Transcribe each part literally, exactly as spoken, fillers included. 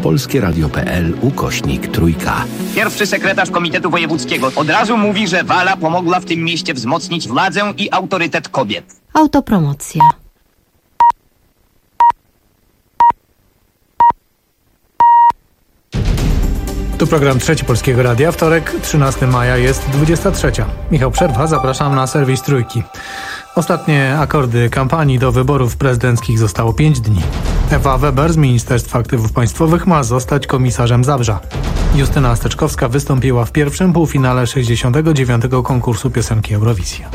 polskieradio.pl ukośnik trójka. Pierwszy sekretarz Komitetu Wojewódzkiego od razu mówi, że Wala pomogła w tym mieście wzmocnić władzę i autorytet kobiet. Autopromocja. Tu program Trzeci Polskiego Radia. Wtorek, trzynastego maja, jest dwudziesta trzecia. Michał Przerwa, zapraszam na serwis Trójki. Ostatnie akordy kampanii do wyborów prezydenckich zostało pięć dni. Ewa Weber z Ministerstwa Aktywów Państwowych ma zostać komisarzem Zabrza. Justyna Steczkowska wystąpiła w pierwszym półfinale sześćdziesiątego dziewiątego konkursu piosenki Eurowizja.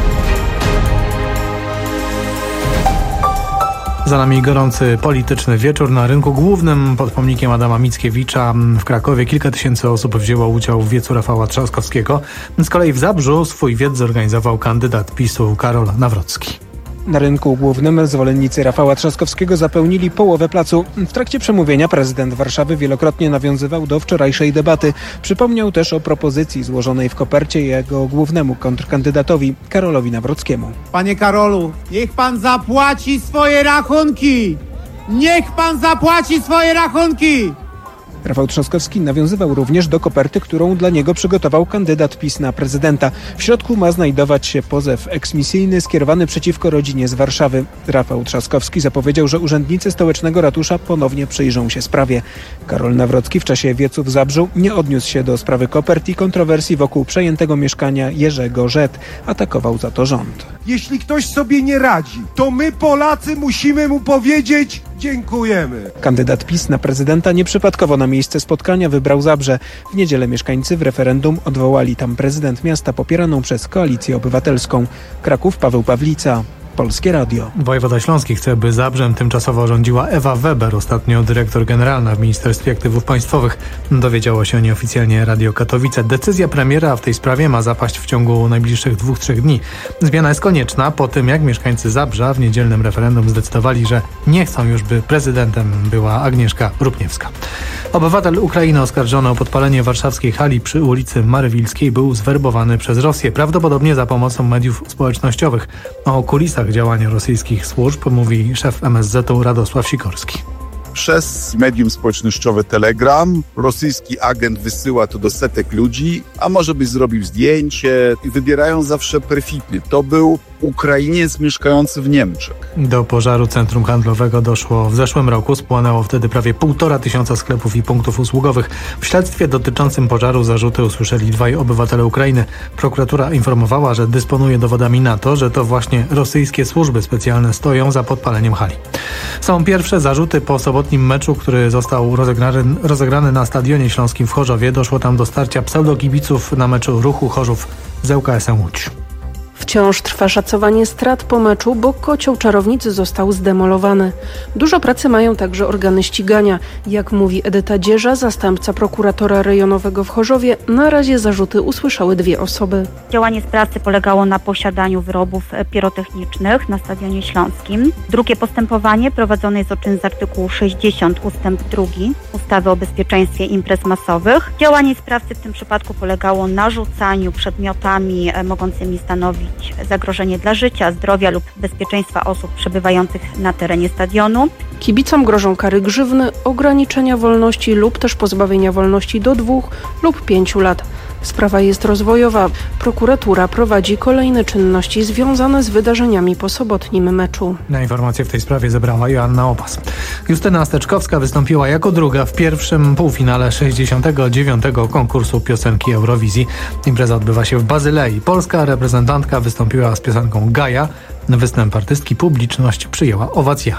Za nami gorący polityczny wieczór. Na rynku głównym pod pomnikiem Adama Mickiewicza w Krakowie kilka tysięcy osób wzięło udział w wiecu Rafała Trzaskowskiego. Z kolei w Zabrzu swój wiec zorganizował kandydat PiSu Karol Nawrocki. Na rynku głównym zwolennicy Rafała Trzaskowskiego zapełnili połowę placu. W trakcie przemówienia prezydent Warszawy wielokrotnie nawiązywał do wczorajszej debaty. Przypomniał też o propozycji złożonej w kopercie jego głównemu kontrkandydatowi Karolowi Nawrockiemu. Panie Karolu, niech pan zapłaci swoje rachunki! Niech pan zapłaci swoje rachunki! Rafał Trzaskowski nawiązywał również do koperty, którą dla niego przygotował kandydat PiS na prezydenta. W środku ma znajdować się pozew eksmisyjny skierowany przeciwko rodzinie z Warszawy. Rafał Trzaskowski zapowiedział, że urzędnicy stołecznego ratusza ponownie przyjrzą się sprawie. Karol Nawrocki w czasie wiecu w Zabrzu nie odniósł się do sprawy kopert i kontrowersji wokół przejętego mieszkania Jerzego Rzet. Atakował za to rząd. Jeśli ktoś sobie nie radzi, to my Polacy musimy mu powiedzieć dziękujemy. Kandydat PiS na prezydenta nieprzypadkowo na miejsce spotkania wybrał Zabrze. W niedzielę mieszkańcy w referendum odwołali tam prezydent miasta popieraną przez Koalicję Obywatelską. Kraków, Paweł Pawlica. Polskie Radio. Wojewoda Śląski chce, by Zabrzem tymczasowo rządziła Ewa Weber, ostatnio dyrektor generalna w Ministerstwie Aktywów Państwowych. Dowiedziało się nieoficjalnie Radio Katowice. Decyzja premiera w tej sprawie ma zapaść w ciągu najbliższych dwóch, trzech dni. Zmiana jest konieczna po tym, jak mieszkańcy Zabrza w niedzielnym referendum zdecydowali, że nie chcą już, by prezydentem była Agnieszka Rupniewska. Obywatel Ukrainy oskarżony o podpalenie warszawskiej hali przy ulicy Marywilskiej był zwerbowany przez Rosję, prawdopodobnie za pomocą mediów społecznościowych. O kulisach działania rosyjskich służb mówi szef M S Z-u Radosław Sikorski. Przez medium społecznościowe Telegram rosyjski agent wysyła to do setek ludzi, a może byś zrobił zdjęcie i wybierają zawsze perfidnie. To był Ukrainiec mieszkający w Niemczech. Do pożaru centrum handlowego doszło w zeszłym roku. Spłonęło wtedy prawie półtora tysiąca sklepów i punktów usługowych. W śledztwie dotyczącym pożaru zarzuty usłyszeli dwaj obywatele Ukrainy. Prokuratura informowała, że dysponuje dowodami na to, że to właśnie rosyjskie służby specjalne stoją za podpaleniem hali. Są pierwsze zarzuty po sobotnim meczu, który został rozegrany, rozegrany na Stadionie Śląskim w Chorzowie. Doszło tam do starcia pseudokibiców na meczu Ruchu Chorzów z L K S-em Łódź. Wciąż trwa szacowanie strat po meczu, bo kocioł Czarownicy został zdemolowany. Dużo pracy mają także organy ścigania. Jak mówi Edyta Dzierża, zastępca prokuratora rejonowego w Chorzowie, na razie zarzuty usłyszały dwie osoby. Działanie sprawcy polegało na posiadaniu wyrobów pirotechnicznych na Stadionie Śląskim. Drugie postępowanie prowadzone jest o czyn z artykułu sześćdziesiąt ustęp drugi ustawy o bezpieczeństwie imprez masowych. Działanie sprawcy w tym przypadku polegało na rzucaniu przedmiotami mogącymi stanowić zagrożenie dla życia, zdrowia lub bezpieczeństwa osób przebywających na terenie stadionu. Kibicom grożą kary grzywny, ograniczenia wolności lub też pozbawienia wolności do dwóch lub pięciu lat. Sprawa jest rozwojowa. Prokuratura prowadzi kolejne czynności związane z wydarzeniami po sobotnim meczu. Na informacje w tej sprawie zebrała Joanna Opas. Justyna Steczkowska wystąpiła jako druga w pierwszym półfinale sześćdziesiątego dziewiątego konkursu piosenki Eurowizji. Impreza odbywa się w Bazylei. Polska reprezentantka wystąpiła z piosenką Gaja. Występ artystki publiczność przyjęła owacjami.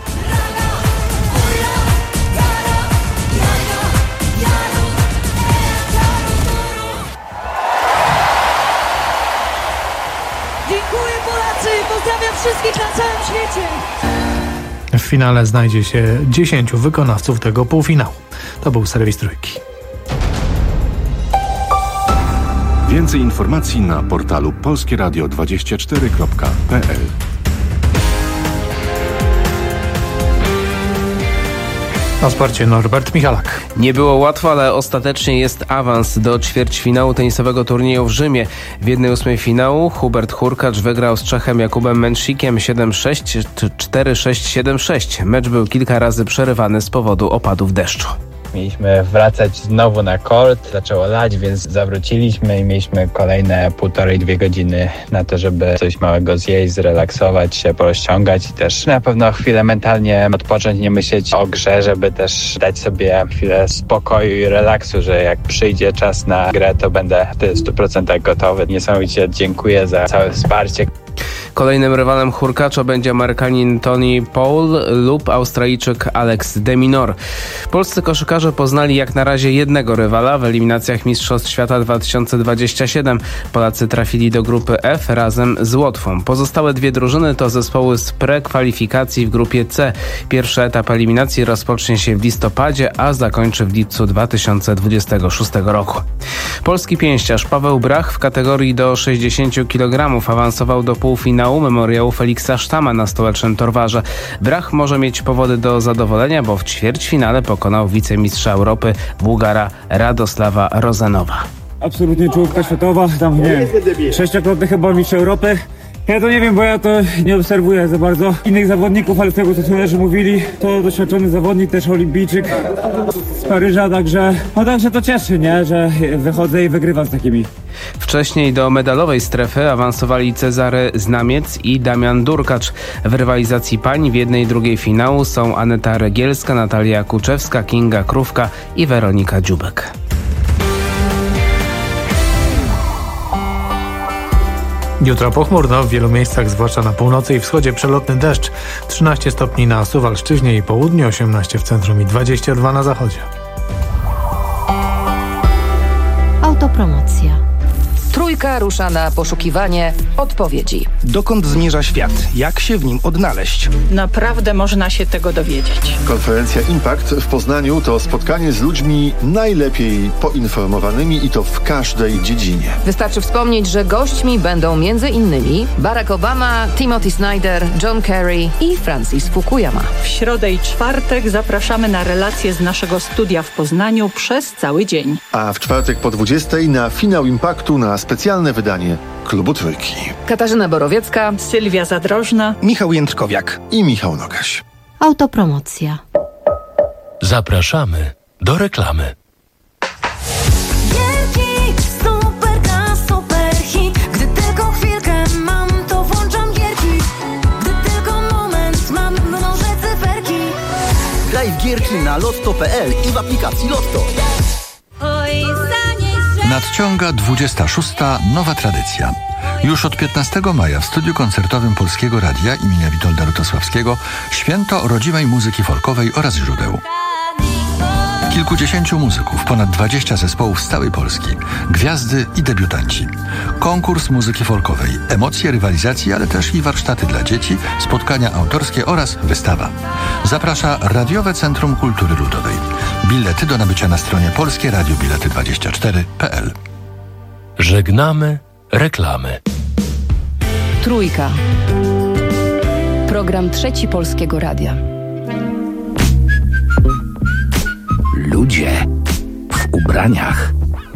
Wszystkich na całym świecie. W finale znajdzie się dziesięciu wykonawców tego półfinału. To był serwis Trójki. Więcej informacji na portalu polskie radio dwadzieścia cztery kropka p l. O sporcie Norbert Michalak. Nie było łatwo, ale ostatecznie jest awans do ćwierćfinału tenisowego turnieju w Rzymie. W jednej ósmej finału Hubert Hurkacz wygrał z Czechem Jakubem Męczykiem siedem sześć, cztery sześć, siedem sześć. Mecz był kilka razy przerywany z powodu opadów deszczu. Mieliśmy wracać znowu na kort, zaczęło lać, więc zawróciliśmy i mieliśmy kolejne półtorej, dwie godziny na to, żeby coś małego zjeść, zrelaksować się, porozciągać i też na pewno chwilę mentalnie odpocząć, nie myśleć o grze, żeby też dać sobie chwilę spokoju i relaksu, że jak przyjdzie czas na grę, to będę w stu procentach gotowy. Niesamowicie dziękuję za całe wsparcie. Kolejnym rywalem Hurkacza będzie Amerykanin Tony Paul lub Australijczyk Alex de Minaur. Polscy koszykarze poznali jak na razie jednego rywala w eliminacjach Mistrzostw Świata dwa tysiące dwudziestego siódmego. Polacy trafili do grupy F razem z Łotwą. Pozostałe dwie drużyny to zespoły z prekwalifikacji w grupie C. Pierwszy etap eliminacji rozpocznie się w listopadzie, a zakończy w lipcu dwa tysiące dwudziestego szóstego roku. Polski pięściarz Paweł Brach w kategorii do sześćdziesięciu kilogramów awansował do półfinału memoriału Feliksa Sztama na stołecznym Torwarze. Brach może mieć powody do zadowolenia, bo w ćwierćfinale pokonał wicemistrza Europy Bułgara Radosława Rozenowa. Absolutnie czołówka światowa, tam nie wiem, sześciokrotny chyba mistrz Europy. Ja to nie wiem, bo ja to nie obserwuję za bardzo innych zawodników, ale z tego co trenerzy mówili, to doświadczony zawodnik, też olimpijczyk z Paryża, także, no także to cieszy, nie, że wychodzę i wygrywam z takimi. Wcześniej do medalowej strefy awansowali Cezary Znamiec i Damian Durkacz. W rywalizacji pań w jednej i drugiej finału są Aneta Regielska, Natalia Kuczewska, Kinga Krówka i Weronika Dziubek. Jutro pochmurno, w wielu miejscach, zwłaszcza na północy i wschodzie, przelotny deszcz. trzynaście stopni na Suwalszczyźnie i południu, osiemnaście w centrum i dwadzieścia dwa na zachodzie. Autopromocja. Trójka rusza na poszukiwanie odpowiedzi. Dokąd zmierza świat? Jak się w nim odnaleźć? Naprawdę można się tego dowiedzieć. Konferencja Impact w Poznaniu to spotkanie z ludźmi najlepiej poinformowanymi i to w każdej dziedzinie. Wystarczy wspomnieć, że gośćmi będą między innymi Barack Obama, Timothy Snyder, John Kerry i Francis Fukuyama. W środę i czwartek zapraszamy na relacje z naszego studia w Poznaniu przez cały dzień. A w czwartek po dwudziestej na finał Impactu na specjalne wydanie Klubu Trójki. Katarzyna Borowiecka, Sylwia Zadrożna, Michał Jędrkowiak i Michał Nogaś. Autopromocja. Zapraszamy do reklamy. Gierki, super gra, super hit. Gdy tylko chwilkę mam, to włączam gierki. Gdy tylko moment mam, mnożę cyferki. Graj w gierki na lotto kropka p l i w aplikacji Lotto. Oj, Nadciąga dwudziesta szósta nowa tradycja. Już od piętnastego maja w studiu koncertowym Polskiego Radia imienia Witolda Rutosławskiego święto rodzimej muzyki folkowej oraz źródeł. Kilkudziesięciu muzyków, ponad dwadzieścia zespołów z całej Polski, gwiazdy i debiutanci. Konkurs muzyki folkowej, emocje rywalizacji, ale też i warsztaty dla dzieci, spotkania autorskie oraz wystawa. Zaprasza Radiowe Centrum Kultury Ludowej. Bilety do nabycia na stronie polskie radio bilety dwadzieścia cztery kropka p l. Żegnamy reklamy. Trójka. Program Trzeci Polskiego Radia. Ludzie w ubraniach.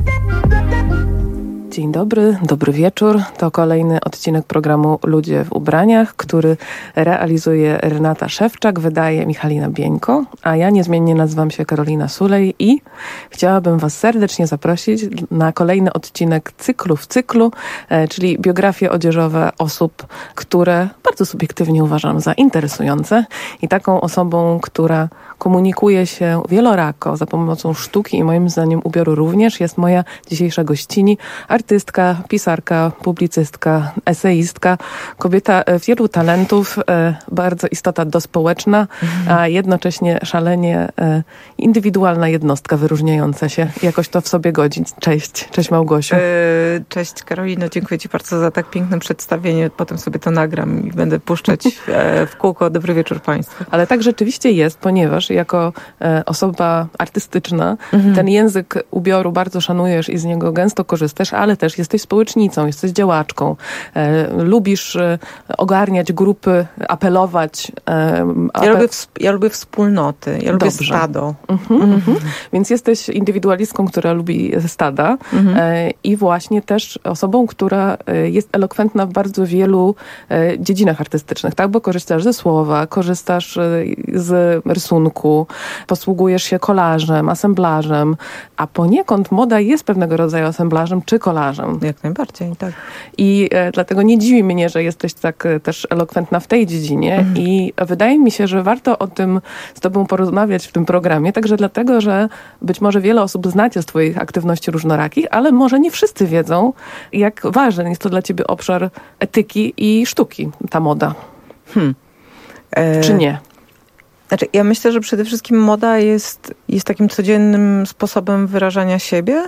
Dzień dobry, dobry wieczór. To kolejny odcinek programu Ludzie w ubraniach, który realizuje Renata Szewczak, wydaje Michalina Bieńko, a ja niezmiennie nazywam się Karolina Sulej i chciałabym Was serdecznie zaprosić na kolejny odcinek cyklu w cyklu, czyli biografie odzieżowe osób, które bardzo subiektywnie uważam za interesujące i taką osobą, która komunikuje się wielorako za pomocą sztuki i moim zdaniem ubioru również, jest moja dzisiejsza gościni, artystka, pisarka, publicystka, eseistka, kobieta wielu talentów, bardzo istota dospołeczna, mhm. a jednocześnie szalenie indywidualna jednostka wyróżniająca się. Jakoś to w sobie godzi. Cześć. Cześć Małgosiu. Yy, cześć Karolino, dziękuję Ci bardzo za tak piękne przedstawienie. Potem sobie to nagram i będę puszczać w kółko. Dobry wieczór Państwu. Ale tak rzeczywiście jest, ponieważ jako osoba artystyczna mhm. ten język ubioru bardzo szanujesz i z niego gęsto korzystasz, ale ale też jesteś społecznicą, jesteś działaczką, e, lubisz e, ogarniać grupy, apelować. E, apel... ja, lubię w, ja lubię wspólnoty, ja lubię Dobrze. stado. Mhm, mhm. Mhm. Więc jesteś indywidualistką, która lubi stada mhm. e, i właśnie też osobą, która jest elokwentna w bardzo wielu e, dziedzinach artystycznych, tak? Bo korzystasz ze słowa, korzystasz e, z rysunku, posługujesz się kolażem, asemblażem, a poniekąd moda jest pewnego rodzaju asemblażem czy kolażem. Jak najbardziej, tak. I e, dlatego nie dziwi mnie, że jesteś tak e, też elokwentna w tej dziedzinie mhm. i wydaje mi się, że warto o tym z tobą porozmawiać w tym programie, także dlatego, że być może wiele osób znacie z twoich aktywności różnorakich, ale może nie wszyscy wiedzą, jak ważny jest to dla ciebie obszar etyki i sztuki, ta moda. Hmm. E... Czy nie? Znaczy, ja myślę, że przede wszystkim moda jest, jest takim codziennym sposobem wyrażania siebie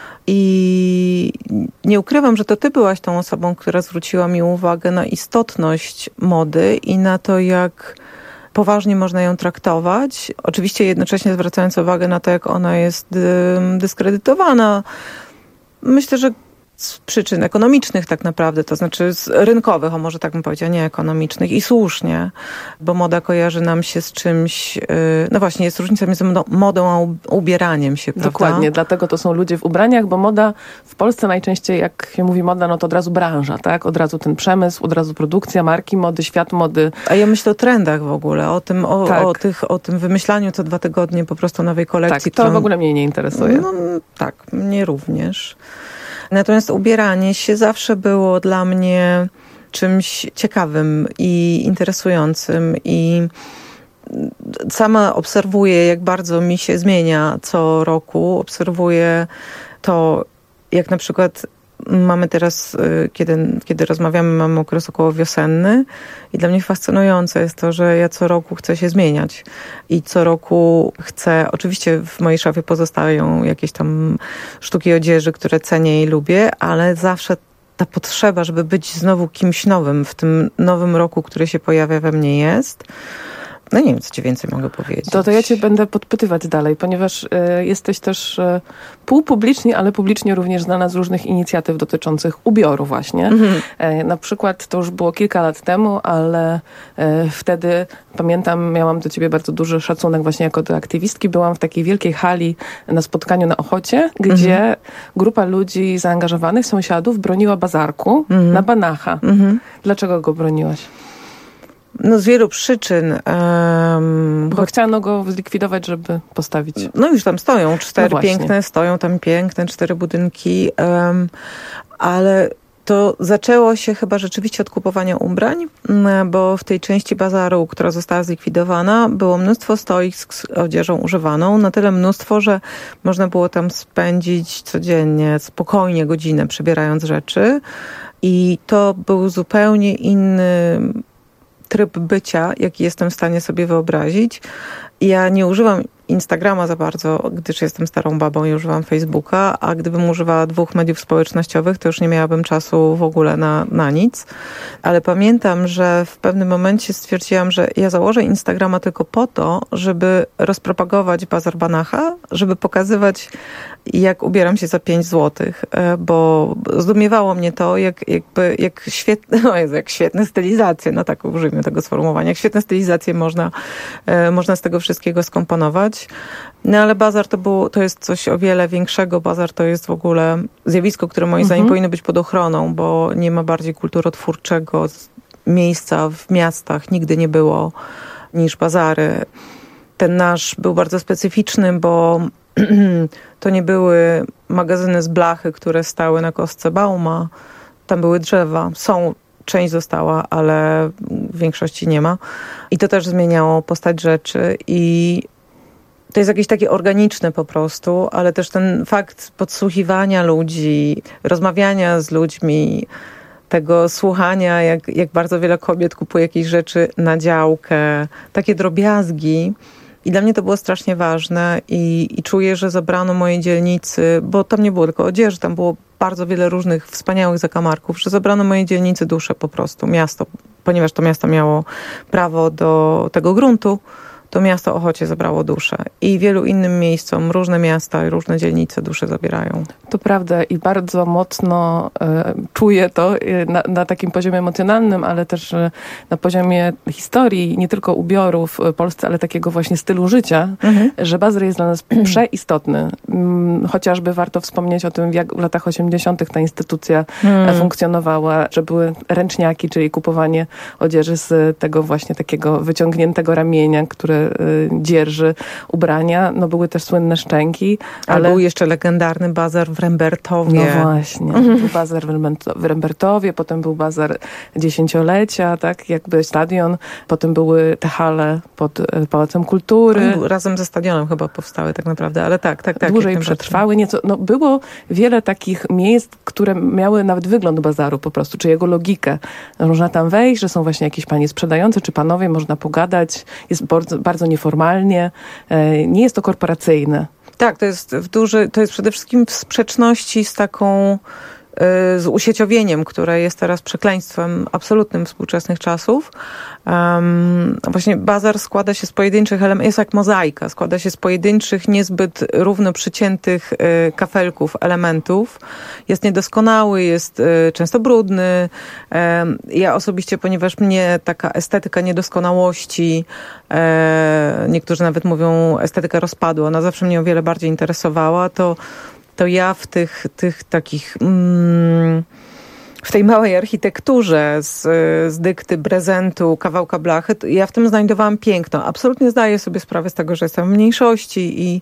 i nie ukrywam, że to ty byłaś tą osobą, która zwróciła mi uwagę na istotność mody i na to, jak poważnie można ją traktować. Oczywiście jednocześnie zwracając uwagę na to, jak ona jest dyskredytowana. Myślę, że z przyczyn ekonomicznych tak naprawdę, to znaczy z rynkowych, o może tak bym powiedziała, nie ekonomicznych i słusznie, bo moda kojarzy nam się z czymś, no właśnie jest różnica między modą a ubieraniem się, prawda? Dokładnie, dlatego to są ludzie w ubraniach, bo moda w Polsce najczęściej, jak się mówi moda, no to od razu branża, tak? Od razu ten przemysł, od razu produkcja, marki mody, świat mody. A ja myślę o trendach w ogóle, o tym, o, tak. o, tych, o tym wymyślaniu co dwa tygodnie po prostu nowej kolekcji. Tak, to którą... w ogóle mnie nie interesuje. No, tak, mnie również. Natomiast ubieranie się zawsze było dla mnie czymś ciekawym i interesującym i sama obserwuję, jak bardzo mi się zmienia co roku. Obserwuję to, jak na przykład mamy teraz, kiedy, kiedy rozmawiamy, mamy okres około wiosenny i dla mnie fascynujące jest to, że ja co roku chcę się zmieniać i co roku chcę, oczywiście w mojej szafie pozostają jakieś tam sztuki odzieży, które cenię i lubię, ale zawsze ta potrzeba, żeby być znowu kimś nowym w tym nowym roku, który się pojawia we mnie jest. No nie wiem, co ci więcej mogę powiedzieć. To, to ja cię będę podpytywać dalej, ponieważ y, jesteś też y, półpublicznie, ale publicznie również znana z różnych inicjatyw dotyczących ubioru właśnie. Mm-hmm. Y, na przykład, to już było kilka lat temu, ale y, wtedy pamiętam, miałam do ciebie bardzo duży szacunek właśnie jako do aktywistki. Byłam w takiej wielkiej hali na spotkaniu na Ochocie, gdzie mm-hmm. grupa ludzi zaangażowanych, sąsiadów broniła bazarku mm-hmm. na Banacha. Mm-hmm. Dlaczego go broniłaś? No z wielu przyczyn. Um, Bo chciano go zlikwidować, żeby postawić. No już tam stoją cztery no piękne, stoją tam piękne cztery budynki, um, ale to zaczęło się chyba rzeczywiście od kupowania ubrań, bo w tej części bazaru, która została zlikwidowana, było mnóstwo stoisk z odzieżą używaną, na tyle mnóstwo, że można było tam spędzić codziennie spokojnie godzinę przebierając rzeczy i to był zupełnie inny tryb bycia, jaki jestem w stanie sobie wyobrazić. Ja nie używam Instagrama za bardzo, gdyż jestem starą babą i używam Facebooka, a gdybym używała dwóch mediów społecznościowych, to już nie miałabym czasu w ogóle na, na nic. Ale pamiętam, że w pewnym momencie stwierdziłam, że ja założę Instagrama tylko po to, żeby rozpropagować bazar Banacha, żeby pokazywać, jak ubieram się za pięć złotych, bo zdumiewało mnie to, jak, jakby, jak świetne, no Jezu, jak świetne stylizacje, no tak użyjmy tego sformułowania, jak świetne stylizacje można, można z tego wszystkiego skomponować. No ale bazar to, było, to jest coś o wiele większego. Bazar to jest w ogóle zjawisko, które moim zdaniem mhm. powinno być pod ochroną, bo nie ma bardziej kulturotwórczego miejsca w miastach, nigdy nie było, niż bazary. Ten nasz był bardzo specyficzny, bo to nie były magazyny z blachy, które stały na kostce Bauma. Tam były drzewa. Są, część została, ale w większości nie ma. I to też zmieniało postać rzeczy i to jest jakieś takie organiczne po prostu, ale też ten fakt podsłuchiwania ludzi, rozmawiania z ludźmi, tego słuchania, jak, jak bardzo wiele kobiet kupuje jakieś rzeczy na działkę, takie drobiazgi. I dla mnie to było strasznie ważne i, i czuję, że zabrano mojej dzielnicy, bo tam nie było tylko odzieży, tam było bardzo wiele różnych wspaniałych zakamarków, że zabrano mojej dzielnicy duszę po prostu, miasto, ponieważ to miasto miało prawo do tego gruntu, to miasto Ochocie zabrało duszę. I wielu innym miejscom, różne miasta i różne dzielnice duszę zabierają. To prawda i bardzo mocno e, czuję to e, na, na takim poziomie emocjonalnym, ale też e, na poziomie historii, nie tylko ubiorów w Polsce, ale takiego właśnie stylu życia, mhm. że bazar jest dla nas przeistotny. Mm, chociażby warto wspomnieć o tym, jak w latach osiemdziesiątych ta instytucja mhm. funkcjonowała, że były ręczniaki, czyli kupowanie odzieży z tego właśnie takiego wyciągniętego ramienia, które y, dzierży ubrania. No były też słynne szczęki. Ale był jeszcze legendarny bazar w Rembertowie. No właśnie. Mhm. Był bazar w Rembertowie, potem był bazar dziesięciolecia, tak, jakby stadion. Potem były te hale pod Pałacem Kultury. Razem ze stadionem chyba powstały tak naprawdę, ale tak, tak, tak. Dłużej przetrwały nieco. No było wiele takich miejsc, które miały nawet wygląd bazaru po prostu, czy jego logikę. Można tam wejść, że są właśnie jakieś panie sprzedające, czy panowie, można pogadać. Jest bardzo, bardzo nieformalnie. Nie jest to korporacyjne. Tak, to jest w duży, to jest przede wszystkim w sprzeczności z taką z usieciowieniem, które jest teraz przekleństwem absolutnym współczesnych czasów. Um, właśnie bazar składa się z pojedynczych elementów, jest jak mozaika, składa się z pojedynczych, niezbyt równo przyciętych y, kafelków, elementów. Jest niedoskonały, jest y, często brudny. Um, ja osobiście, ponieważ mnie taka estetyka niedoskonałości, e, niektórzy nawet mówią estetyka rozpadu, ona zawsze mnie o wiele bardziej interesowała, to to ja w tych, tych takich, mm, w tej małej architekturze z, z dykty, prezentu, kawałka blachy, ja w tym znajdowałam piękno. Absolutnie zdaję sobie sprawę z tego, że jestem w mniejszości i,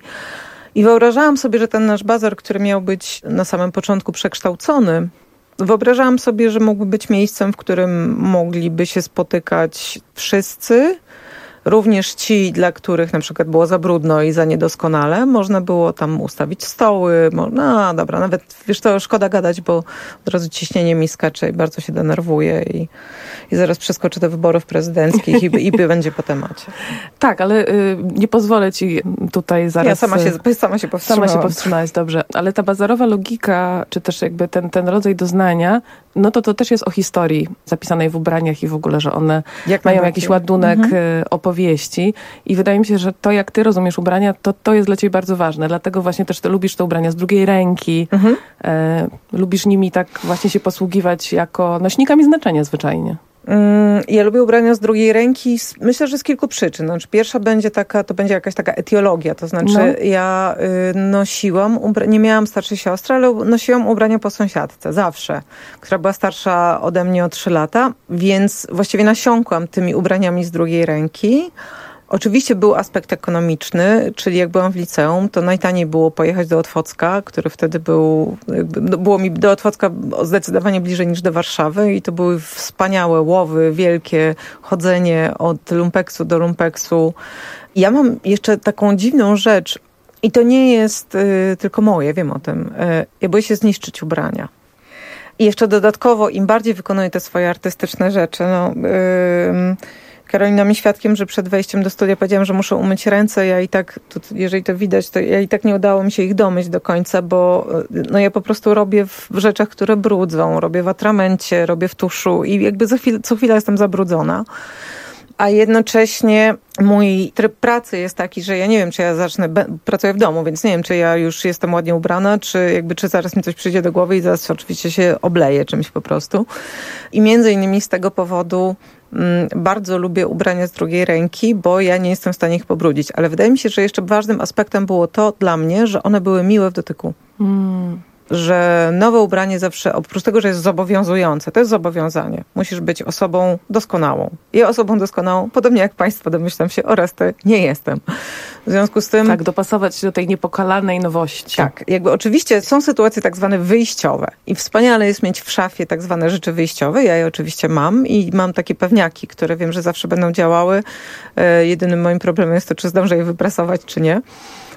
i wyobrażałam sobie, że ten nasz bazar, który miał być na samym początku przekształcony, wyobrażałam sobie, że mógłby być miejscem, w którym mogliby się spotykać wszyscy, również ci, dla których na przykład było za brudno i za niedoskonale, można było tam ustawić stoły. No dobra, nawet wiesz to szkoda gadać, bo od razu ciśnienie mi skacze i bardzo się denerwuję i, i zaraz przeskoczę do wyborów prezydenckich i, i będzie po temacie. Tak, ale y, nie pozwolę ci tutaj zaraz... Ja sama się, sama się powstrzymałam. Sama się powstrzymałaś, dobrze. Ale ta bazarowa logika, czy też jakby ten, ten rodzaj doznania, no to to też jest o historii zapisanej w ubraniach i w ogóle, że one jak mają jakiś ładunek mhm. opowieści i wydaje mi się, że to jak ty rozumiesz ubrania, to to jest dla ciebie bardzo ważne. Dlatego właśnie też ty lubisz te ubrania z drugiej ręki. Mhm. E, lubisz nimi tak właśnie się posługiwać jako nośnikami znaczenia zwyczajnie. Ja lubię ubrania z drugiej ręki, myślę, że z kilku przyczyn. Znaczy, pierwsza będzie taka, to będzie jakaś taka etiologia, to znaczy no. ja y, nosiłam, ubra- nie miałam starszej siostry, ale nosiłam ubrania po sąsiadce, zawsze, która była starsza ode mnie o trzy lata, więc właściwie nasiąkłam tymi ubraniami z drugiej ręki. Oczywiście był aspekt ekonomiczny, czyli jak byłam w liceum, to najtaniej było pojechać do Otwocka, który wtedy był, było mi do Otwocka zdecydowanie bliżej niż do Warszawy i to były wspaniałe łowy, wielkie chodzenie od lumpeksu do lumpeksu. Ja mam jeszcze taką dziwną rzecz i to nie jest y, tylko moje, wiem o tym. Y, ja boję się zniszczyć ubrania. I jeszcze dodatkowo, im bardziej wykonuję te swoje artystyczne rzeczy, no... Y, Karolina mi świadkiem, że przed wejściem do studia powiedziałam, że muszę umyć ręce. Ja i tak, to, jeżeli to widać, to ja i tak nie udało mi się ich domyć do końca, bo no ja po prostu robię w rzeczach, które brudzą. Robię w atramencie, robię w tuszu i jakby co chwilę, co chwilę jestem zabrudzona. A jednocześnie mój tryb pracy jest taki, że ja nie wiem, czy ja zacznę, pracuję w domu, więc nie wiem, czy ja już jestem ładnie ubrana, czy jakby, czy zaraz mi coś przyjdzie do głowy i zaraz oczywiście się obleję czymś po prostu. I między innymi z tego powodu mm, bardzo lubię ubrania z drugiej ręki, bo ja nie jestem w stanie ich pobrudzić. Ale wydaje mi się, że jeszcze ważnym aspektem było to dla mnie, że one były miłe w dotyku. Mm. Że nowe ubranie zawsze, oprócz tego, że jest zobowiązujące, to jest zobowiązanie. Musisz być osobą doskonałą. Ja osobą doskonałą, podobnie jak państwo, domyślam się, oraz to nie jestem. W związku z tym... Tak, dopasować się do tej niepokalanej nowości. Tak, jakby oczywiście są sytuacje tak zwane wyjściowe i wspaniale jest mieć w szafie tak zwane rzeczy wyjściowe. Ja je oczywiście mam i mam takie pewniaki, które wiem, że zawsze będą działały. E, jedynym moim problemem jest to, czy zdążę je wyprasować, czy nie.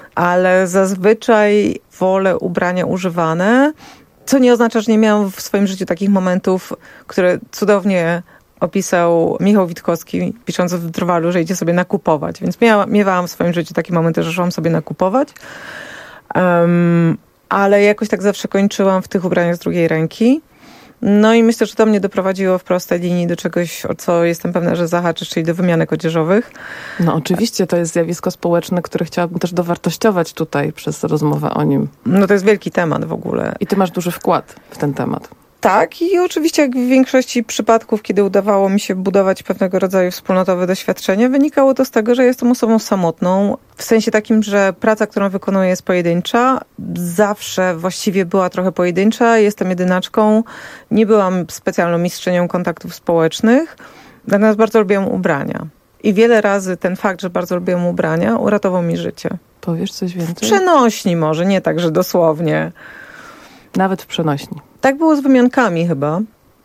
Ale zazwyczaj wolę ubrania używane, co nie oznacza, że nie miałam w swoim życiu takich momentów, które cudownie opisał Michał Witkowski, pisząc w Drwalu, że idzie sobie nakupować. Więc miała, miewałam w swoim życiu takie momenty, że szłam sobie nakupować. Um, ale jakoś tak zawsze kończyłam w tych ubraniach z drugiej ręki. No i myślę, że to mnie doprowadziło w prostej linii do czegoś, o co jestem pewna, że zahaczysz, czyli do wymianek odzieżowych. No oczywiście, to jest zjawisko społeczne, które chciałabym też dowartościować tutaj przez rozmowę o nim. No to jest wielki temat w ogóle. I ty masz duży wkład w ten temat. Tak, i oczywiście jak w większości przypadków, kiedy udawało mi się budować pewnego rodzaju wspólnotowe doświadczenie, wynikało to z tego, że jestem osobą samotną. W sensie takim, że praca, którą wykonuję, jest pojedyncza. Zawsze właściwie była trochę pojedyncza. Jestem jedynaczką. Nie byłam specjalną mistrzynią kontaktów społecznych. Natomiast bardzo lubiłam ubrania. I wiele razy ten fakt, że bardzo lubiłam ubrania, uratował mi życie. Powiesz coś więcej? Przenośni może, nie tak, że dosłownie. Nawet w przenośni. Tak było z wymiankami chyba,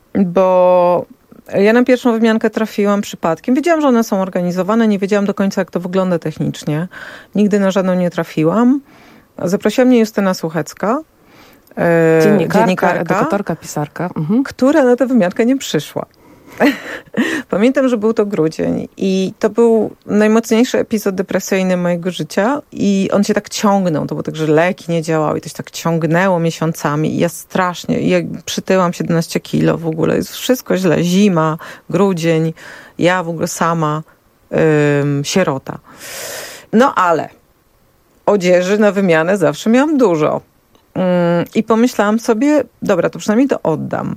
bo ja na pierwszą wymiankę trafiłam przypadkiem. Wiedziałam, że one są organizowane, nie wiedziałam do końca, jak to wygląda technicznie. Nigdy na żadną nie trafiłam. Zaprosiła mnie Justyna Suchecka, e, dziennikarka, dziennikarka, edukatorka, pisarka, mhm. która na tę wymiankę nie przyszła. Pamiętam, że był to grudzień i to był najmocniejszy epizod depresyjny mojego życia i on się tak ciągnął. To było tak, że leki nie działały i to się tak ciągnęło miesiącami i ja strasznie, i ja przytyłam siedemnaście kilo w ogóle. Jest wszystko źle. Zima, grudzień, ja w ogóle sama, ym, sierota. No ale odzieży na wymianę zawsze miałam dużo. Ym, I pomyślałam sobie, dobra, to przynajmniej to oddam.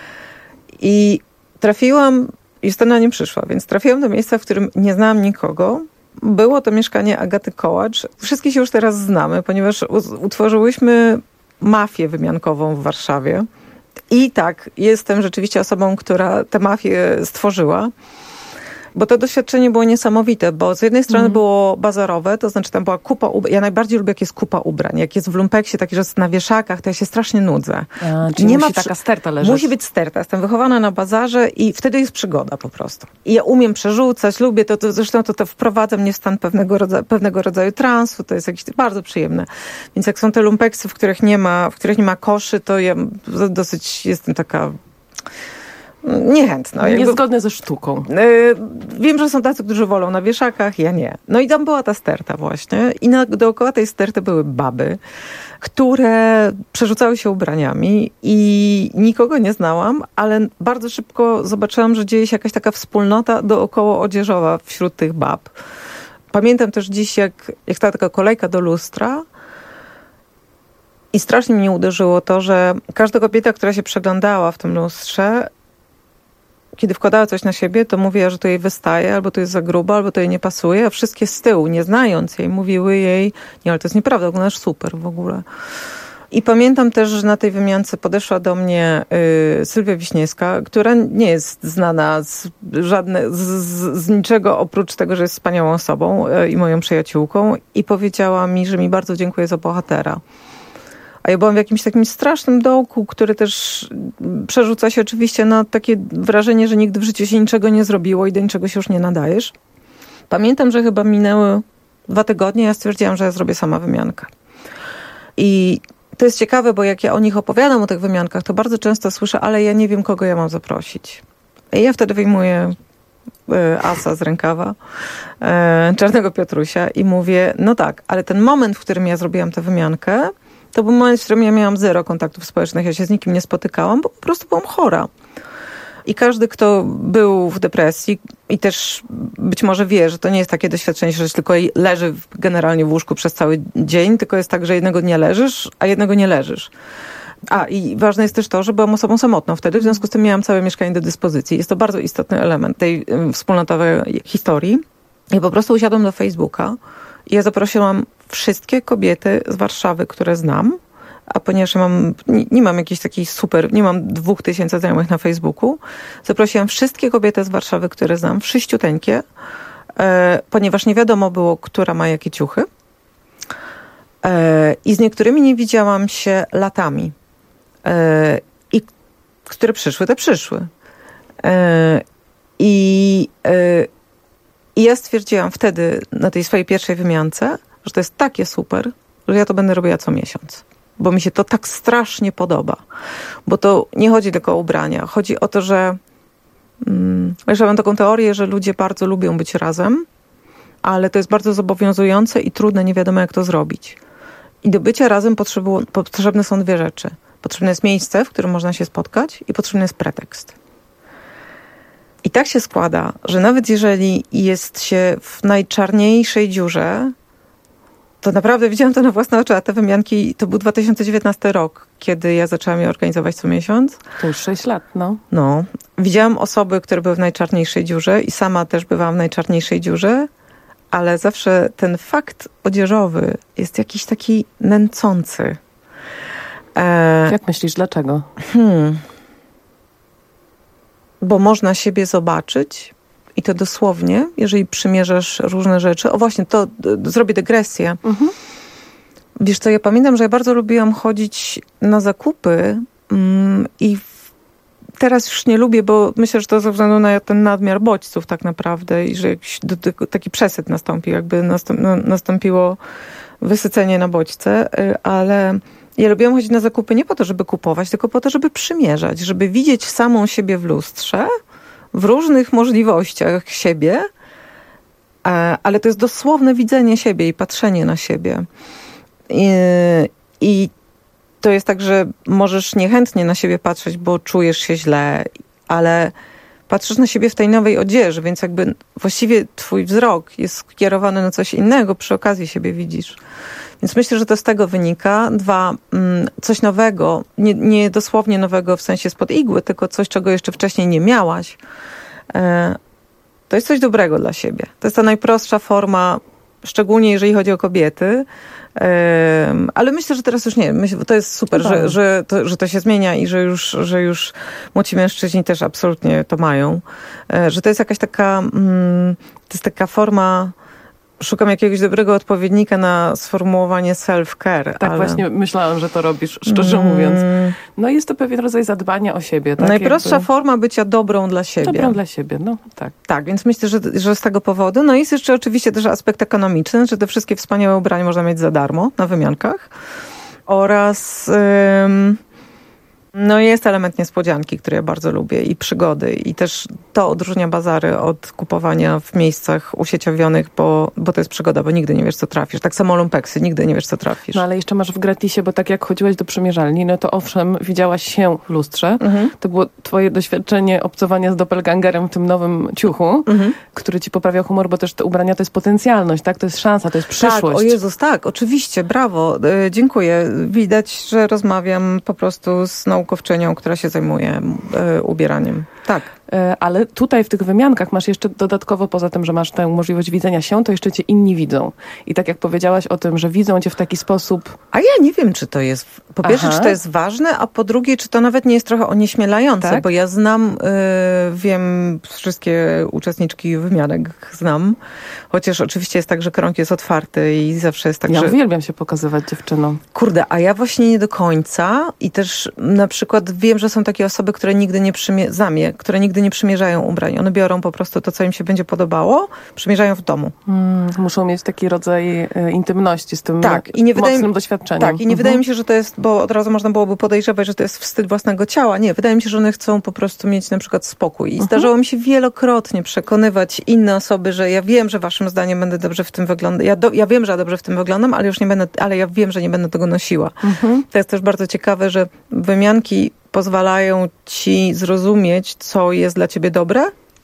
I trafiłam, Justyna nie przyszła, więc trafiłam do miejsca, w którym nie znałam nikogo. Było to mieszkanie Agaty Kołacz. Wszystkich się już teraz znamy, ponieważ utworzyłyśmy mafię wymiankową w Warszawie. I tak, jestem rzeczywiście osobą, która tę mafię stworzyła. Bo to doświadczenie było niesamowite, bo z jednej strony mm. było bazarowe, to znaczy tam była kupa ubrań. Ja najbardziej lubię, jak jest kupa ubrań. Jak jest w lumpeksie taki, że jest na wieszakach, to ja się strasznie nudzę. A, czyli nie musi ma taka sterta leżeć. Musi być sterta. Jestem wychowana na bazarze i wtedy jest przygoda po prostu. I ja umiem przerzucać, lubię to, to zresztą to, to wprowadza mnie w stan pewnego rodzaju, pewnego rodzaju transu, to jest jakieś bardzo przyjemne. Więc jak są te lumpeksy, w których nie ma, w których nie ma koszy, to ja dosyć jestem taka... niechętna. Niezgodne ze sztuką. Yy, wiem, że są tacy, którzy wolą na wieszakach, ja nie. No i tam była ta sterta właśnie i na, dookoła tej sterty były baby, które przerzucały się ubraniami i nikogo nie znałam, ale bardzo szybko zobaczyłam, że dzieje się jakaś taka wspólnota dookoła odzieżowa wśród tych bab. Pamiętam też dziś, jak, jak stała taka kolejka do lustra i strasznie mnie uderzyło to, że każda kobieta, która się przeglądała w tym lustrze, kiedy wkładała coś na siebie, to mówiła, że to jej wystaje, albo to jest za grubo, albo to jej nie pasuje, a wszystkie z tyłu, nie znając jej, mówiły jej, nie, ale to jest nieprawda, wyglądasz super w ogóle. I pamiętam też, że na tej wymiance podeszła do mnie y, Sylwia Wiśniewska, która nie jest znana z, żadne, z, z, z niczego oprócz tego, że jest wspaniałą osobą y, i moją przyjaciółką i powiedziała mi, że mi bardzo dziękuję za bohatera. A ja byłam w jakimś takim strasznym dołku, który też przerzuca się oczywiście na takie wrażenie, że nigdy w życiu się niczego nie zrobiło i do niczego się już nie nadajesz. Pamiętam, że chyba minęły dwa tygodnie, ja stwierdziłam, że ja zrobię sama wymiankę. I to jest ciekawe, bo jak ja o nich opowiadam, o tych wymiankach, to bardzo często słyszę, ale ja nie wiem, kogo ja mam zaprosić. I ja wtedy wyjmuję y, asa z rękawa, y, Czarnego Piotrusia i mówię, no tak, ale ten moment, w którym ja zrobiłam tę wymiankę, to był moment, w którym ja miałam zero kontaktów społecznych, ja się z nikim nie spotykałam, bo po prostu byłam chora. I każdy, kto był w depresji i też być może wie, że to nie jest takie doświadczenie, że tylko leży generalnie w łóżku przez cały dzień, tylko jest tak, że jednego dnia leżysz, a jednego nie leżysz. A i ważne jest też to, że byłam osobą samotną wtedy, w związku z tym miałam całe mieszkanie do dyspozycji. Jest to bardzo istotny element tej wspólnotowej historii. I po prostu usiadłam do Facebooka i ja zaprosiłam wszystkie kobiety z Warszawy, które znam, a ponieważ ja mam, nie, nie mam jakiejś takiej super, nie mam dwóch tysięcy znajomych na Facebooku, zaprosiłam wszystkie kobiety z Warszawy, które znam, wszyściuteńkie, e, ponieważ nie wiadomo było, która ma jakie ciuchy. E, I z niektórymi nie widziałam się latami. E, I które przyszły, te przyszły. E, I e, I ja stwierdziłam wtedy na tej swojej pierwszej wymiance, że to jest takie super, że ja to będę robiła co miesiąc. Bo mi się to tak strasznie podoba. Bo to nie chodzi tylko o ubrania. Chodzi o to, że mm, ja mam taką teorię, że ludzie bardzo lubią być razem, ale to jest bardzo zobowiązujące i trudne, nie wiadomo jak to zrobić. I do bycia razem potrzebne są dwie rzeczy. Potrzebne jest miejsce, w którym można się spotkać i potrzebny jest pretekst. I tak się składa, że nawet jeżeli jest się w najczarniejszej dziurze, to naprawdę widziałam to na własne oczy, a te wymianki, to był dwa tysiące dziewiętnasty rok, kiedy ja zaczęłam je organizować co miesiąc. To już sześć lat, no. No. Widziałam osoby, które były w najczarniejszej dziurze i sama też bywałam w najczarniejszej dziurze, ale zawsze ten fakt odzieżowy jest jakiś taki nęcący. E... Jak myślisz, dlaczego? Hmm. Bo można siebie zobaczyć i to dosłownie, jeżeli przymierzasz różne rzeczy. O właśnie, to d- zrobię dygresję. Mhm. Wiesz co, ja pamiętam, że ja bardzo lubiłam chodzić na zakupy mm, i w, teraz już nie lubię, bo myślę, że to ze względu na ten nadmiar bodźców tak naprawdę i że jakiś do, do, taki przesyt nastąpił, jakby nastąp, no, nastąpiło wysycenie na bodźce, ale ja lubiłam chodzić na zakupy nie po to, żeby kupować, tylko po to, żeby przymierzać, żeby widzieć samą siebie w lustrze, w różnych możliwościach siebie, ale to jest dosłowne widzenie siebie i patrzenie na siebie. I, i to jest tak, że możesz niechętnie na siebie patrzeć, bo czujesz się źle, ale patrzysz na siebie w tej nowej odzieży, więc jakby właściwie twój wzrok jest skierowany na coś innego, przy okazji siebie widzisz. Więc myślę, że to z tego wynika. Dwa, coś nowego, nie, nie dosłownie nowego w sensie spod igły, tylko coś, czego jeszcze wcześniej nie miałaś. To jest coś dobrego dla siebie. To jest ta najprostsza forma, szczególnie jeżeli chodzi o kobiety. Ale myślę, że teraz już nie. Myślę, to jest super, no. że, że, to, że to się zmienia i że już, że już młodzi mężczyźni też absolutnie to mają. Że to jest jakaś taka, to jest taka forma. Szukam jakiegoś dobrego odpowiednika na sformułowanie self-care. Tak, ale... właśnie myślałam, że to robisz, szczerze mm. mówiąc. No jest to pewien rodzaj zadbania o siebie. Tak? Najprostsza jakby... forma bycia dobrą dla siebie. Dobrą dla siebie, no tak. Tak, więc myślę, że, że z tego powodu. No jest jeszcze oczywiście też aspekt ekonomiczny, że te wszystkie wspaniałe ubrania można mieć za darmo na wymiankach. Oraz... Ym... No jest element niespodzianki, który ja bardzo lubię i przygody i też to odróżnia bazary od kupowania w miejscach usieciowionych, bo, bo to jest przygoda, bo nigdy nie wiesz, co trafisz. Tak samo lumpeksy, nigdy nie wiesz, co trafisz. No ale jeszcze masz w gratisie, bo tak jak chodziłaś do przymierzalni, no to owszem, widziałaś się w lustrze. Mhm. To było twoje doświadczenie obcowania z doppelgangerem w tym nowym ciuchu, mhm. który ci poprawiał humor, bo też te ubrania to jest potencjalność, tak? To jest szansa, to jest przyszłość. Tak, o Jezus, tak, oczywiście, brawo, yy, dziękuję. Widać, że rozmawiam po prostu z naukowczynią, która się zajmuje y, ubieraniem. Tak. Ale tutaj w tych wymiankach masz jeszcze dodatkowo, poza tym, że masz tę możliwość widzenia się, to jeszcze cię inni widzą. I tak jak powiedziałaś o tym, że widzą cię w taki sposób... A ja nie wiem, czy to jest... Po pierwsze, Aha. czy to jest ważne, a po drugie, czy to nawet nie jest trochę onieśmielające, tak? Bo ja znam, y, wiem, wszystkie uczestniczki wymianek znam, chociaż oczywiście jest tak, że krąg jest otwarty i zawsze jest tak, ja że... Ja uwielbiam się pokazywać dziewczynom. Kurde, a ja właśnie nie do końca i też na przykład wiem, że są takie osoby, które nigdy nie przymie... Zamie, które nigdy nie przymierzają ubrań. One biorą po prostu to, co im się będzie podobało, przymierzają w domu. Hmm, muszą mieć taki rodzaj e, intymności z tym tak, i nie mocnym wydaje, doświadczeniem. Tak, i nie mhm. wydaje mi się, że to jest, bo od razu można byłoby podejrzewać, że to jest wstyd własnego ciała. Nie, wydaje mi się, że one chcą po prostu mieć na przykład spokój. I mhm. zdarzało mi się wielokrotnie przekonywać inne osoby, że ja wiem, że waszym zdaniem będę dobrze w tym wyglądać. Ja, do, ja wiem, że ja dobrze w tym wyglądam, ale już nie będę, ale ja wiem, że nie będę tego nosiła. Mhm. To jest też bardzo ciekawe, że wymianki pozwalają ci zrozumieć, co jest dla ciebie dobre,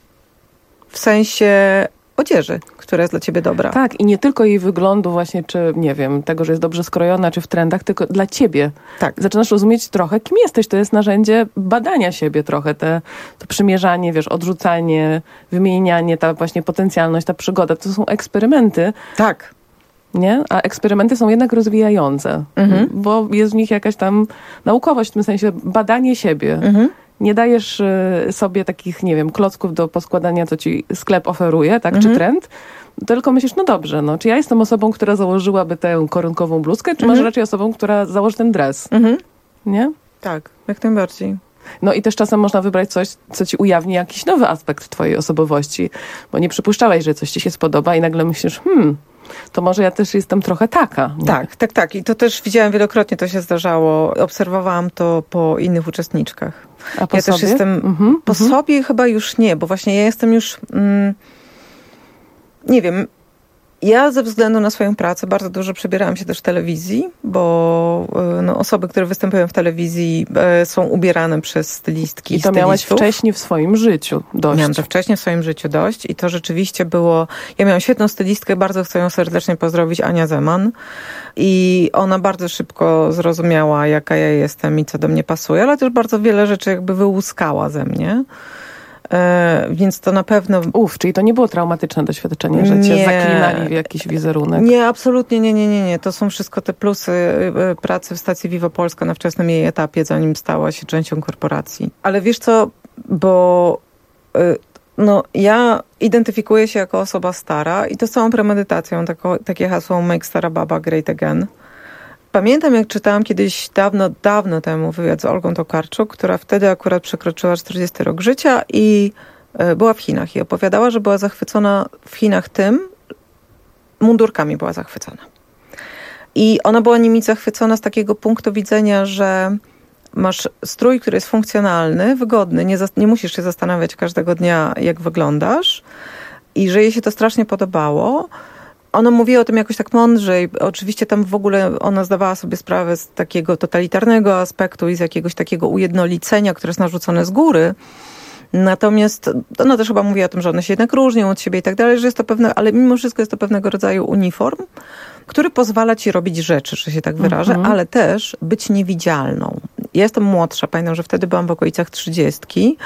w sensie odzieży, która jest dla ciebie dobra. Tak, i nie tylko jej wyglądu właśnie, czy nie wiem, tego, że jest dobrze skrojona, czy w trendach, tylko dla ciebie. Tak. Zaczynasz rozumieć trochę, kim jesteś. To jest narzędzie badania siebie trochę. Te, to przymierzanie, wiesz, odrzucanie, wymienianie, ta właśnie potencjalność, ta przygoda. To są eksperymenty. Tak. Nie? A eksperymenty są jednak rozwijające, mhm. bo jest w nich jakaś tam naukowość, w tym sensie badanie siebie. Mhm. Nie dajesz y, sobie takich, nie wiem, klocków do poskładania, co ci sklep oferuje, tak, mhm. czy trend, tylko myślisz, no dobrze, no, czy ja jestem osobą, która założyłaby tę korunkową bluzkę, czy mhm. masz raczej osobą, która założy ten dres? Mhm. Nie? Tak, jak najbardziej. No i też czasem można wybrać coś, co ci ujawni jakiś nowy aspekt twojej osobowości, bo nie przypuszczałeś, że coś ci się spodoba i nagle myślisz, hmm, to może ja też jestem trochę taka. Nie? Tak, tak, tak. I to też widziałam wielokrotnie, to się zdarzało. Obserwowałam to po innych uczestniczkach. A po ja sobie? też jestem... Mhm, po mhm. sobie chyba już nie, bo właśnie ja jestem już... Mm, nie wiem... Ja ze względu na swoją pracę bardzo dużo przebierałam się też w telewizji, bo no, osoby, które występują w telewizji e, są ubierane przez stylistki i I to stylistów. miałaś wcześniej w swoim życiu dość. Miałam to wcześniej w swoim życiu dość i to rzeczywiście było... Ja miałam świetną stylistkę, bardzo chcę ją serdecznie pozdrowić, Ania Zeman. I ona bardzo szybko zrozumiała, jaka ja jestem i co do mnie pasuje, ale też bardzo wiele rzeczy jakby wyłuskała ze mnie. E, więc to na pewno... Uf, czyli to nie było traumatyczne doświadczenie, że cię Nie. zaklinali w jakiś wizerunek? Nie, absolutnie nie, nie, nie, nie. To są wszystko te plusy e, pracy w stacji Viva Polska na wczesnym jej etapie, zanim stała się częścią korporacji. Ale wiesz co, bo e, no, ja identyfikuję się jako osoba stara i to z całą premedytacją, tako, takie hasło Make Stara Baba Great Again. Pamiętam, jak czytałam kiedyś dawno, dawno temu wywiad z Olgą Tokarczuk, która wtedy akurat przekroczyła czterdziesty rok życia i była w Chinach i opowiadała, że była zachwycona w Chinach tym, mundurkami była zachwycona. I ona była nimi zachwycona z takiego punktu widzenia, że masz strój, który jest funkcjonalny, wygodny, nie, nie musisz się zastanawiać każdego dnia, jak wyglądasz i że jej się to strasznie podobało. Ona mówiła o tym jakoś tak mądrzej. Oczywiście tam w ogóle ona zdawała sobie sprawę z takiego totalitarnego aspektu i z jakiegoś takiego ujednolicenia, które jest narzucone z góry. Natomiast ona też chyba mówiła o tym, że one się jednak różnią od siebie i tak dalej, że jest to pewne, ale mimo wszystko jest to pewnego rodzaju uniform, który pozwala ci robić rzeczy, że się tak wyrażę, mhm. ale też być niewidzialną. Ja jestem młodsza, pamiętam, że wtedy byłam w okolicach trzydziestki.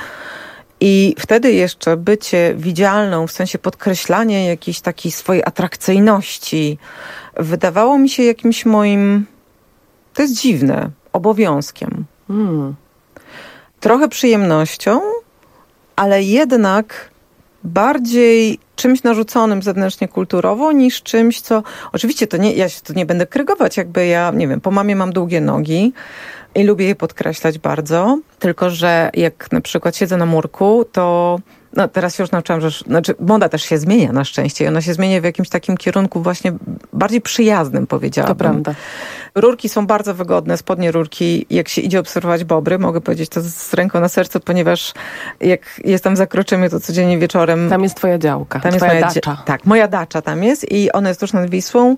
I wtedy jeszcze bycie widzialną, w sensie podkreślanie jakiejś takiej swojej atrakcyjności, wydawało mi się jakimś moim, to jest dziwne, obowiązkiem. Hmm. Trochę przyjemnością, ale jednak bardziej czymś narzuconym zewnętrznie kulturowo niż czymś, co... Oczywiście to nie, ja się to nie będę krygować, jakby ja, nie wiem, po mamie mam długie nogi i lubię je podkreślać bardzo, tylko że jak na przykład siedzę na murku, to no teraz się już nauczyłam, że znaczy moda też się zmienia na szczęście i ona się zmienia w jakimś takim kierunku właśnie bardziej przyjaznym, powiedziałabym. To prawda. Rurki są bardzo wygodne, spodnie rurki, jak się idzie obserwować bobry, mogę powiedzieć to z ręką na sercu, ponieważ jak jestem w Zakroczymiu, to codziennie wieczorem... Tam jest twoja działka, tam twoja jest moja dacza. Dzia- tak, moja dacza tam jest i ona jest tuż nad Wisłą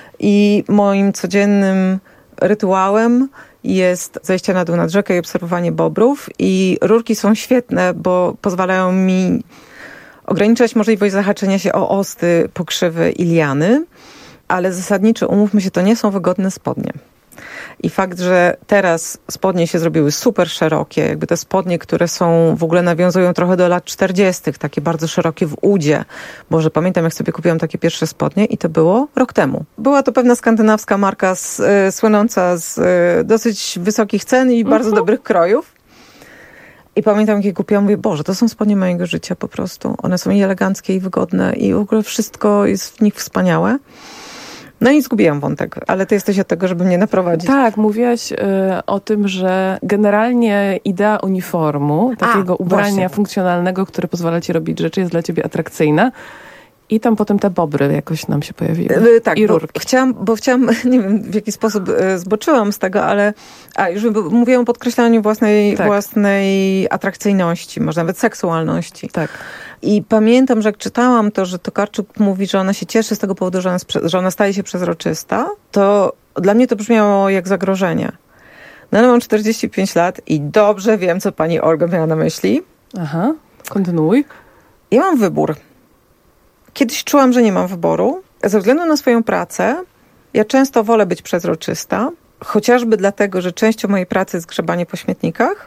i moim codziennym rytuałem jest zejście na dół nad rzekę i obserwowanie bobrów i rurki są świetne, bo pozwalają mi ograniczać możliwość zahaczenia się o osty, pokrzywy i liany, ale zasadniczo, umówmy się, to nie są wygodne spodnie. I fakt, że teraz spodnie się zrobiły super szerokie, jakby te spodnie, które są, w ogóle nawiązują trochę do lat czterdziestych, takie bardzo szerokie w udzie. Boże, pamiętam, jak sobie kupiłam takie pierwsze spodnie i to było rok temu. Była to pewna skandynawska marka z, y, słynąca z y, dosyć wysokich cen i bardzo uh-huh. dobrych krojów. I pamiętam, jak je kupiłam, mówię, Boże, to są spodnie mojego życia po prostu. One są i eleganckie, i wygodne i w ogóle wszystko jest w nich wspaniałe. No i zgubiłam wątek, ale ty jesteś od tego, żeby mnie naprowadzić. Tak, mówiłaś y, o tym, że generalnie idea uniformu, takiego A, ubrania właśnie. funkcjonalnego, które pozwala ci robić rzeczy, jest dla ciebie atrakcyjna. I tam potem te bobry jakoś nam się pojawiły. Yy, tak, I bo rurki. chciałam, bo chciałam, nie wiem w jaki sposób y, zboczyłam z tego, ale a, już mówiłam o podkreślaniu własnej, tak. własnej atrakcyjności, może nawet seksualności. Tak. I pamiętam, że jak czytałam to, że Tokarczuk mówi, że ona się cieszy z tego powodu, że ona, że ona staje się przezroczysta, to dla mnie to brzmiało jak zagrożenie. No ale mam czterdzieści pięć lat i dobrze wiem, co pani Olga miała na myśli. Aha, kontynuuj. Ja mam wybór. Kiedyś czułam, że nie mam wyboru. Ze względu na swoją pracę, ja często wolę być przezroczysta, chociażby dlatego, że częścią mojej pracy jest grzebanie po śmietnikach.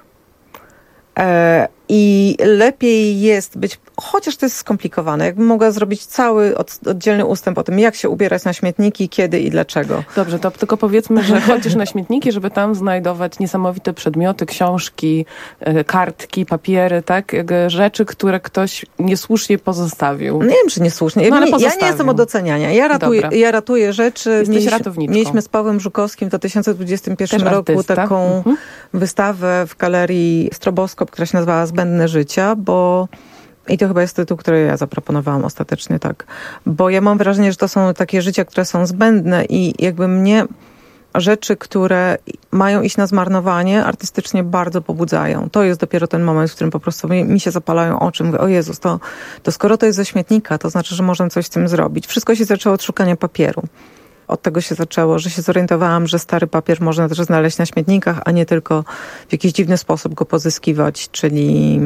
E, I lepiej jest być, chociaż to jest skomplikowane, jakbym mogła zrobić cały od, oddzielny ustęp o tym, jak się ubierać na śmietniki, kiedy i dlaczego. Dobrze, to tylko powiedzmy, że chodzisz na śmietniki, żeby tam znajdować niesamowite przedmioty, książki, kartki, papiery, tak? Rzeczy, które ktoś niesłusznie pozostawił. Nie wiem, czy niesłusznie. No, ale ja nie jestem od oceniania. Ja ratuję, ja ratuję rzeczy. Jesteś mieliśmy, ratowniczką. Mieliśmy z Pawłem Żukowskim w dwa tysiące dwudziestym pierwszym Też roku artysta. taką mhm. wystawę w galerii Stroboskop, która się nazywała Zbędne życia, bo i to chyba jest tytuł, który ja zaproponowałam ostatecznie, tak. Bo ja mam wrażenie, że to są takie życia, które są zbędne i jakby mnie rzeczy, które mają iść na zmarnowanie, artystycznie bardzo pobudzają. To jest dopiero ten moment, w którym po prostu mi, mi się zapalają oczy. Mówię, o Jezus, to, to skoro to jest ze śmietnika, to znaczy, że można coś z tym zrobić. Wszystko się zaczęło od szukania papieru. Od tego się zaczęło, że się zorientowałam, że stary papier można też znaleźć na śmietnikach, a nie tylko w jakiś dziwny sposób go pozyskiwać, czyli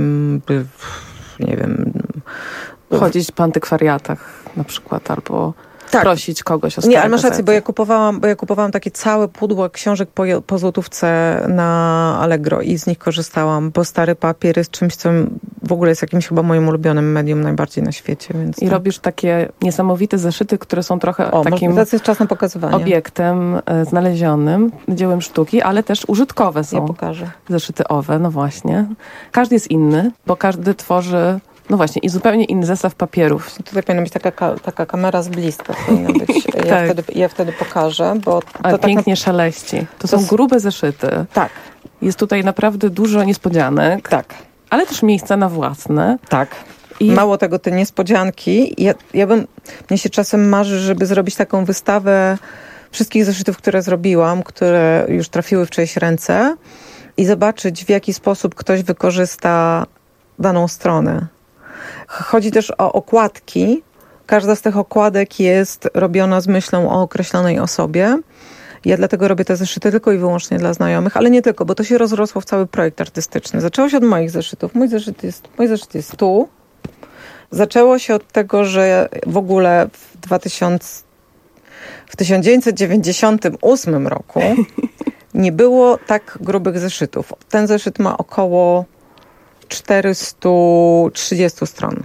nie wiem... Chodzić po antykwariatach na przykład, albo tak. prosić kogoś o stare Nie, ale masz rację, gazety. bo ja kupowałam, bo ja kupowałam takie całe pudło książek po, po złotówce na Allegro i z nich korzystałam, bo stary papier jest czymś, co w ogóle jest jakimś chyba moim ulubionym medium najbardziej na świecie. Więc I tak. robisz takie niesamowite zeszyty, które są trochę o, takim to jest czas na pokazywanie. obiektem e, znalezionym, dziełem sztuki, ale też użytkowe są. Ja pokażę. Zeszyty owe, no właśnie. Każdy jest inny, bo każdy tworzy no właśnie, i zupełnie inny zestaw papierów. Tutaj powinna być taka, taka kamera z bliska. Powinna być. Ja, tak. wtedy, ja wtedy pokażę, bo... To Ale tak pięknie na... szaleści. To, to są grube zeszyty. Tak. Jest tutaj naprawdę dużo niespodzianek. Tak. Ale też miejsca na własne. Tak. I mało tego, te niespodzianki. Ja, ja bym... Mnie się czasem marzy, żeby zrobić taką wystawę wszystkich zeszytów, które zrobiłam, które już trafiły w czyjeś ręce i zobaczyć, w jaki sposób ktoś wykorzysta daną stronę. Chodzi też o okładki. Każda z tych okładek jest robiona z myślą o określonej osobie. Ja dlatego robię te zeszyty tylko i wyłącznie dla znajomych, ale nie tylko, bo to się rozrosło w cały projekt artystyczny. Zaczęło się od moich zeszytów. Mój zeszyt jest, mój zeszyt jest tu. Zaczęło się od tego, że w ogóle w, dwa tysiące, w tysiąc dziewięćset dziewięćdziesiątym ósmym roku nie było tak grubych zeszytów. Ten zeszyt ma około czterysta trzydzieści stron.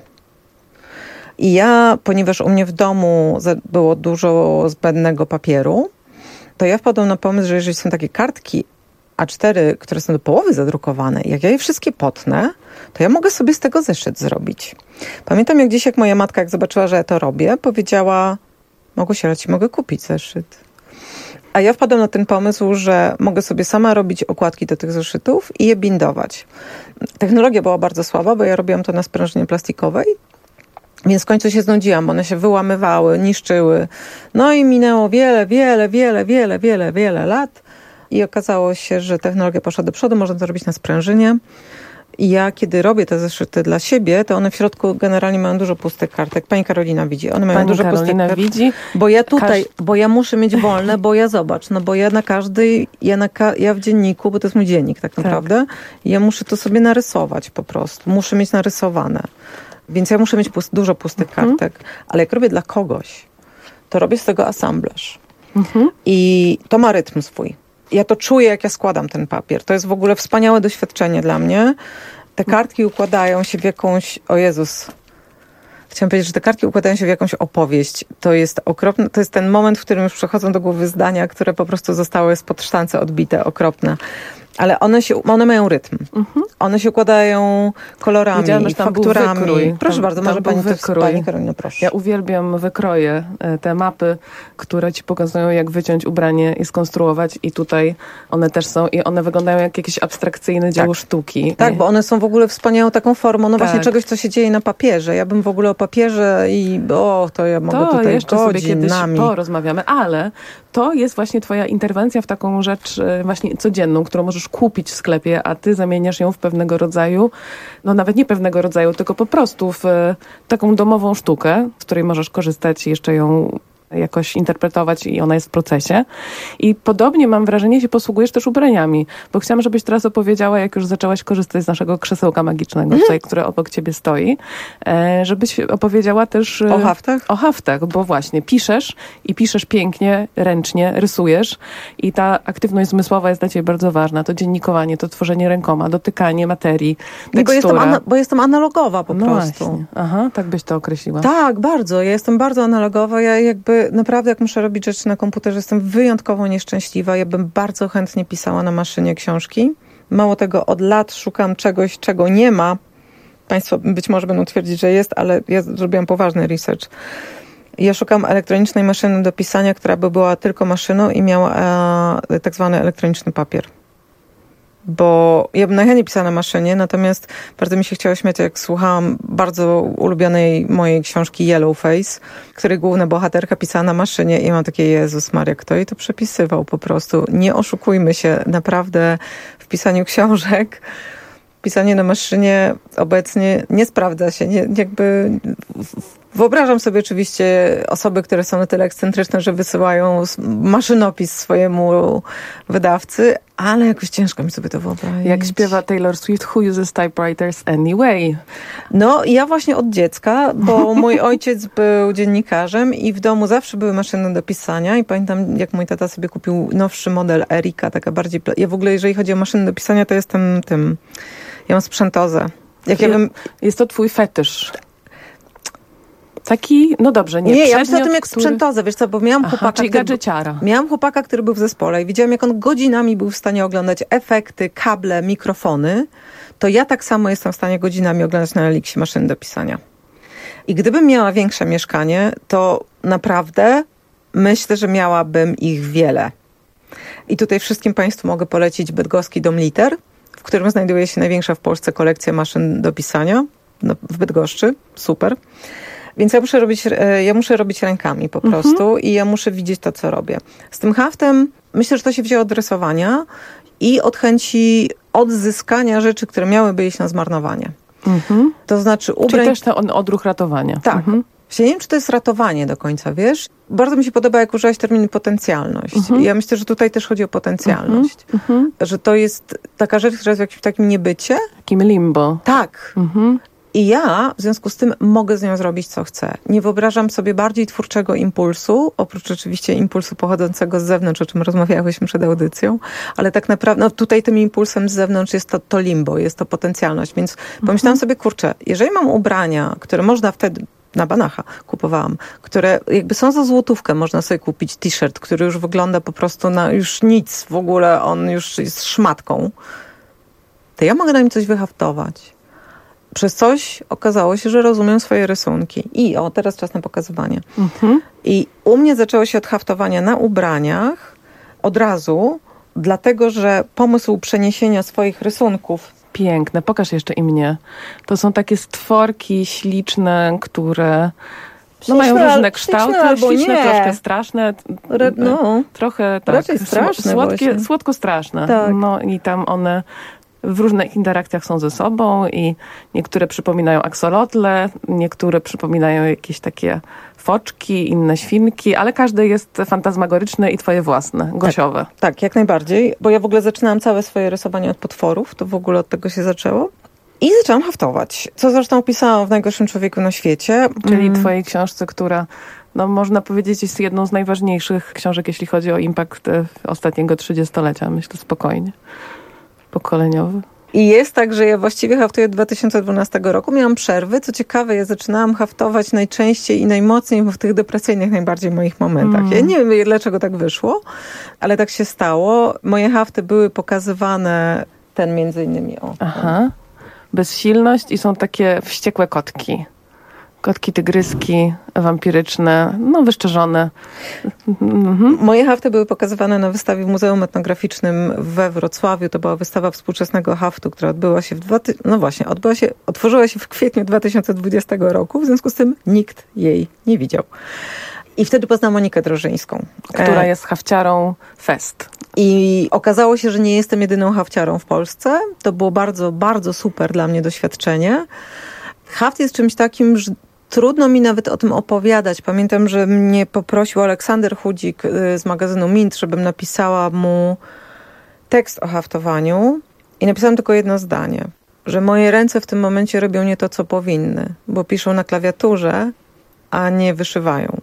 I ja, ponieważ u mnie w domu było dużo zbędnego papieru, to ja wpadłam na pomysł, że jeżeli są takie kartki A cztery, które są do połowy zadrukowane, jak ja je wszystkie potnę, to ja mogę sobie z tego zeszyt zrobić. Pamiętam jak dziś, jak moja matka, jak zobaczyła, że ja to robię, powiedziała: Małgosiu, ja ci mogę kupić zeszyt. A ja wpadłam na ten pomysł, że mogę sobie sama robić okładki do tych zeszytów i je bindować. Technologia była bardzo słaba, bo ja robiłam to na sprężynie plastikowej, więc w końcu się znudziłam, bo one się wyłamywały, niszczyły. No i minęło wiele, wiele, wiele, wiele, wiele, wiele lat i okazało się, że technologia poszła do przodu, można to robić na sprężynie. I ja, kiedy robię te zeszyty dla siebie, to one w środku generalnie mają dużo pustych kartek. Pani Karolina widzi, one mają Pani dużo Karolina pustych kartek. widzi. Bo ja tutaj, Każ... bo ja muszę mieć wolne, bo ja zobacz, no bo ja na każdej, ja, na ka- ja w dzienniku, bo to jest mój dziennik tak naprawdę, tak. Ja muszę to sobie narysować po prostu. Muszę mieć narysowane. Więc ja muszę mieć pust- dużo pustych mhm. kartek. Ale jak robię dla kogoś, to robię z tego asamblaż. Mhm. I to ma rytm swój. Ja to czuję, jak ja składam ten papier. To jest w ogóle wspaniałe doświadczenie dla mnie. Te kartki układają się w jakąś... O Jezus. Chciałam powiedzieć, że te kartki układają się w jakąś opowieść. To jest okropne. To jest ten moment, w którym już przychodzą do głowy zdania, które po prostu zostały spod sztancy odbite, okropne. Ale one, się, one mają rytm. Mhm. One się układają kolorami, fakturami. Proszę tam, bardzo, może pani wykrój. Pani Karolina, proszę. Ja uwielbiam wykroje, te mapy, które ci pokazują, jak wyciąć ubranie i skonstruować. I tutaj one też są i one wyglądają jak jakieś abstrakcyjne dzieło tak. sztuki. Tak, bo one są w ogóle wspaniałą taką formą, no tak. właśnie czegoś, co się dzieje na papierze. Ja bym w ogóle o papierze i o, to ja mogę to tutaj jeszcze sobie kiedyś nami. porozmawiamy, ale to jest właśnie twoja interwencja w taką rzecz właśnie codzienną, którą możesz kupić w sklepie, a ty zamieniasz ją w pewnego rodzaju, no nawet nie pewnego rodzaju, tylko po prostu w taką domową sztukę, z której możesz korzystać i jeszcze ją jakoś interpretować i ona jest w procesie. I podobnie mam wrażenie, się posługujesz też ubraniami, bo chciałam, żebyś teraz opowiedziała, jak już zaczęłaś korzystać z naszego krzesełka magicznego, mm. tutaj, które obok ciebie stoi, e, żebyś opowiedziała też o haftach? O haftach, bo właśnie piszesz i piszesz pięknie, ręcznie, rysujesz i ta aktywność zmysłowa jest dla ciebie bardzo ważna. To dziennikowanie, to tworzenie rękoma, dotykanie materii, tekstura. Bo jestem, ana- bo jestem analogowa po no prostu. Właśnie. Aha, tak byś to określiła. Tak, bardzo. Ja jestem bardzo analogowa. Ja jakby naprawdę jak muszę robić rzeczy na komputerze, jestem wyjątkowo nieszczęśliwa. Ja bym bardzo chętnie pisała na maszynie książki. Mało tego, od lat szukam czegoś, czego nie ma. Państwo być może będą twierdzić, że jest, ale ja zrobiłam poważny research. Ja szukam elektronicznej maszyny do pisania, która by była tylko maszyną i miała e, tak zwany elektroniczny papier. bo ja bym najchętniej pisała na maszynie, natomiast bardzo mi się chciało śmiać, jak słuchałam bardzo ulubionej mojej książki Yellowface, której główna bohaterka pisała na maszynie i mam takie, Jezus Maria, kto jej to przepisywał po prostu. Nie oszukujmy się, naprawdę w pisaniu książek pisanie na maszynie obecnie nie sprawdza się. Nie, jakby wyobrażam sobie oczywiście osoby, które są na tyle ekscentryczne, że wysyłają maszynopis swojemu wydawcy, ale jakoś ciężko mi sobie to wyobrazić. Jak śpiewa Taylor Swift, who uses typewriters anyway? No, ja właśnie od dziecka, bo mój ojciec był dziennikarzem i w domu zawsze były maszyny do pisania i pamiętam, jak mój tata sobie kupił nowszy model Erika, taka bardziej... Ja w ogóle, jeżeli chodzi o maszyny do pisania, to jestem tym... Ja mam sprzętozę. Jak ja bym... Jest to twój fetysz. Taki, no dobrze, nie. Nie, ja myślę o tym jak który... sprzętozę, wiesz co, bo miałam Aha, chłopaka, czyli który... gadżeciara. Miałam chłopaka, który był w zespole i widziałam, jak on godzinami był w stanie oglądać efekty, kable, mikrofony. To ja tak samo jestem w stanie godzinami oglądać na Elixie maszyny do pisania. I gdybym miała większe mieszkanie, to naprawdę myślę, że miałabym ich wiele. I tutaj wszystkim Państwu mogę polecić bydgoski Dom Liter, w którym znajduje się największa w Polsce kolekcja maszyn do pisania, no, w Bydgoszczy. Super. Więc ja muszę robić, ja muszę robić rękami po prostu mhm. i ja muszę widzieć to, co robię. Z tym haftem myślę, że to się wzięło od rysowania i od chęci odzyskania rzeczy, które miałyby iść na zmarnowanie. Mhm. To znaczy ubrań... Czyli też ten odruch ratowania. Tak. Mhm. Ja nie wiem, czy to jest ratowanie do końca, wiesz? Bardzo mi się podoba, jak użyłaś terminu potencjalność. Mhm. Ja myślę, że tutaj też chodzi o potencjalność. Mhm. Że to jest taka rzecz, która jest w jakimś takim niebycie. Takim limbo. Tak. Mhm. I ja w związku z tym mogę z nią zrobić, co chcę. Nie wyobrażam sobie bardziej twórczego impulsu, oprócz oczywiście impulsu pochodzącego z zewnątrz, o czym rozmawiałyśmy przed audycją, ale tak naprawdę no tutaj tym impulsem z zewnątrz jest to, to limbo, jest to potencjalność. Więc mhm. pomyślałam sobie, kurczę, jeżeli mam ubrania, które można wtedy na Banacha kupowałam, które jakby są za złotówkę, można sobie kupić t-shirt, który już wygląda po prostu na już nic, w ogóle on już jest szmatką, to ja mogę na nim coś wyhaftować. Przez coś okazało się, że rozumiem swoje rysunki. I o, teraz czas na pokazywanie. Mhm. I u mnie zaczęło się od haftowania na ubraniach od razu, dlatego, że pomysł przeniesienia swoich rysunków. Piękne, pokaż jeszcze i mnie. To są takie stworki śliczne, które no, mają różne kształty, śliczne, śliczne troszkę straszne, Re, no. trochę tak, raczej straszne słodkie, słodko-straszne. Tak. No i tam one w różnych interakcjach są ze sobą i niektóre przypominają aksolotle, niektóre przypominają jakieś takie foczki, inne świnki, ale każde jest fantasmagoryczne i twoje własne, gosiowe. Tak, tak, jak najbardziej, bo ja w ogóle zaczynałam całe swoje rysowanie od potworów, to w ogóle od tego się zaczęło. I zaczęłam haftować, co zresztą opisałam w Najgorszym człowieku na świecie. Czyli mm. twojej książce, która, no można powiedzieć, jest jedną z najważniejszych książek, jeśli chodzi o impact ostatniego trzydziestolecia, myślę spokojnie. Pokoleniowy. I jest tak, że ja właściwie haftuję od dwa tysiące dwunastego roku. Miałam przerwy. Co ciekawe, ja zaczynałam haftować najczęściej i najmocniej w tych depresyjnych najbardziej moich momentach. Mm. Ja nie wiem, dlaczego tak wyszło, ale tak się stało. Moje hafty były pokazywane, ten między innymi. O, Aha. Bezsilność i są takie wściekłe kotki. Kotki, tygryski, wampiryczne, no wyszczerzone. Mhm. Moje hafty były pokazywane na wystawie w Muzeum Etnograficznym we Wrocławiu. To była wystawa współczesnego haftu, która odbyła się w dwa ty... no właśnie, odbyła się, otworzyła się w kwietniu dwa tysiące dwudziestego roku. W związku z tym nikt jej nie widział. I wtedy poznałam Monikę Drożyńską. Która jest hafciarą Fest. I okazało się, że nie jestem jedyną hafciarą w Polsce. To było bardzo, bardzo super dla mnie doświadczenie. Haft jest czymś takim, że trudno mi nawet o tym opowiadać. Pamiętam, że mnie poprosił Aleksander Chudzik z magazynu Mint, żebym napisała mu tekst o haftowaniu i napisałam tylko jedno zdanie, że moje ręce w tym momencie robią nie to, co powinny, bo piszą na klawiaturze, a nie wyszywają.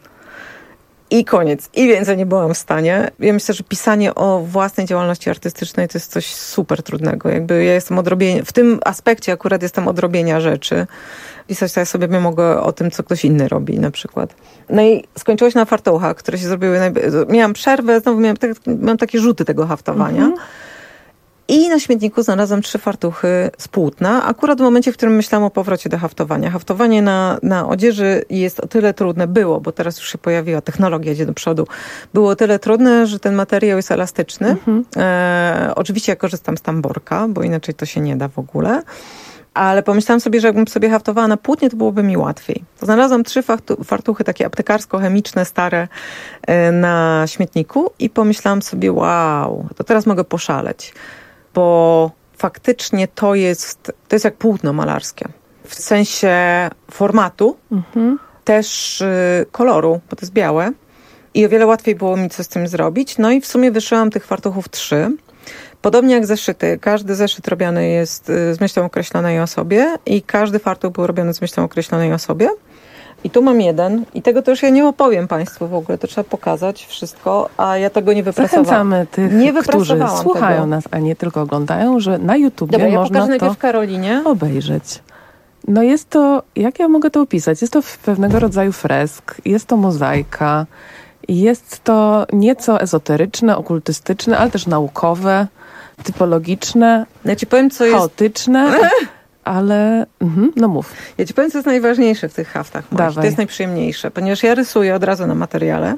I koniec. I więcej nie byłam w stanie. Ja myślę, że pisanie o własnej działalności artystycznej to jest coś super trudnego. Jakby ja jestem odrobienia, w tym aspekcie akurat jestem odrobienia rzeczy. Pisać ja sobie mogę o tym, co ktoś inny robi na przykład. No i skończyło się na fartuchach, które się zrobiły. Najb- miałam przerwę, znowu miałam, tak, miałam takie rzuty tego haftowania. Mm-hmm. I na śmietniku znalazłam trzy fartuchy z płótna, akurat w momencie, w którym myślałam o powrocie do haftowania. Haftowanie na, na odzieży jest o tyle trudne, było, bo teraz już się pojawiła, technologia idzie do przodu, było o tyle trudne, że ten materiał jest elastyczny. Mhm. E, oczywiście ja korzystam z tamborka, bo inaczej to się nie da w ogóle. Ale pomyślałam sobie, że jakbym sobie haftowała na płótnie, to byłoby mi łatwiej. Znalazłam trzy fartuchy takie aptekarsko-chemiczne, stare na śmietniku i pomyślałam sobie, wow, to teraz mogę poszaleć. Bo faktycznie to jest, to jest jak płótno malarskie. W sensie formatu, mhm. też y, koloru, bo to jest białe. I o wiele łatwiej było mi coś z tym zrobić. No i w sumie wyszyłam tych fartuchów trzy. Podobnie jak zeszyty. Każdy zeszyt robiony jest z myślą określonej osobie i każdy fartuch był robiony z myślą określonej osobie. I tu mam jeden i tego też ja nie opowiem Państwu w ogóle, to trzeba pokazać wszystko, a ja tego nie wyprasowałam. Zachęcamy tych, nie którzy słuchają tego. nas, a nie tylko oglądają, że na YouTubie Dobra, ja można to najpierw Karolinie. obejrzeć. No jest to, jak ja mogę to opisać? Jest to pewnego rodzaju fresk, jest to mozaika, jest to nieco ezoteryczne, okultystyczne, ale też naukowe, typologiczne, ja ci powiem, co chaotyczne, jest... ale mhm, no mów. Ja ci powiem, co jest najważniejsze w tych haftach. To jest najprzyjemniejsze, ponieważ ja rysuję od razu na materiale.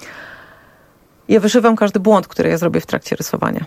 Ja wyszywam każdy błąd, który ja zrobię w trakcie rysowania.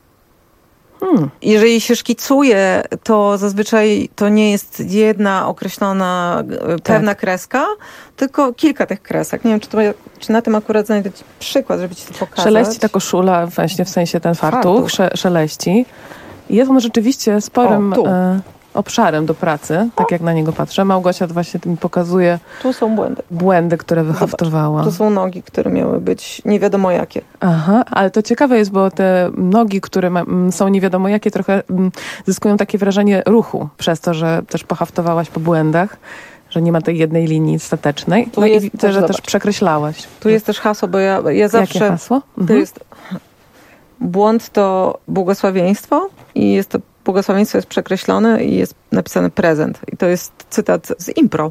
Hmm. Jeżeli się szkicuje, to zazwyczaj to nie jest jedna określona, pewna tak. kreska, tylko kilka tych kresek. Nie wiem, czy, to, czy na tym akurat znajdę ci przykład, żeby ci to pokazać. Szeleści ta koszula, właśnie w sensie ten fartuch, fartuch. szeleści. Jest on rzeczywiście sporym o, e, obszarem do pracy, tak jak na niego patrzę. Małgosia właśnie mi pokazuje tu są błędy, błędy które wyhaftowała. Zobacz, tu są nogi, które miały być nie wiadomo jakie. Aha, ale to ciekawe jest, bo te nogi, które ma, są nie wiadomo jakie, trochę m, zyskują takie wrażenie ruchu, przez to, że też pohaftowałaś po błędach, że nie ma tej jednej linii statecznej. Tu no jest, i widzę, że też przekreślałaś. Tu jest też hasło, bo ja, ja zawsze... Jakie hasło? Mhm. To jest... Błąd to błogosławieństwo i jest to błogosławieństwo jest przekreślone i jest napisany prezent. I to jest cytat z impro,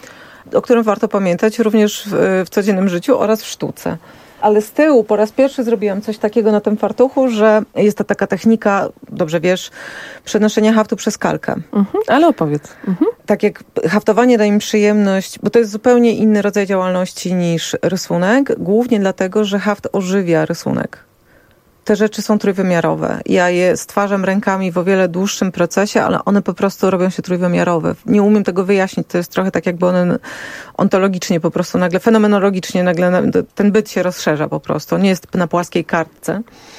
o którym warto pamiętać również w, w codziennym życiu oraz w sztuce. Ale z tyłu po raz pierwszy zrobiłam coś takiego na tym fartuchu, że jest to taka technika, dobrze wiesz, przenoszenia haftu przez kalkę. Mhm, ale opowiedz. Mhm. Tak jak haftowanie daje mi przyjemność, bo to jest zupełnie inny rodzaj działalności niż rysunek, głównie dlatego, że haft ożywia rysunek. Te rzeczy są trójwymiarowe. Ja je stwarzam rękami w o wiele dłuższym procesie, ale one po prostu robią się trójwymiarowe. Nie umiem tego wyjaśnić. To jest trochę tak, jakby one ontologicznie po prostu nagle, fenomenologicznie nagle ten byt się rozszerza po prostu. Nie jest na płaskiej kartce.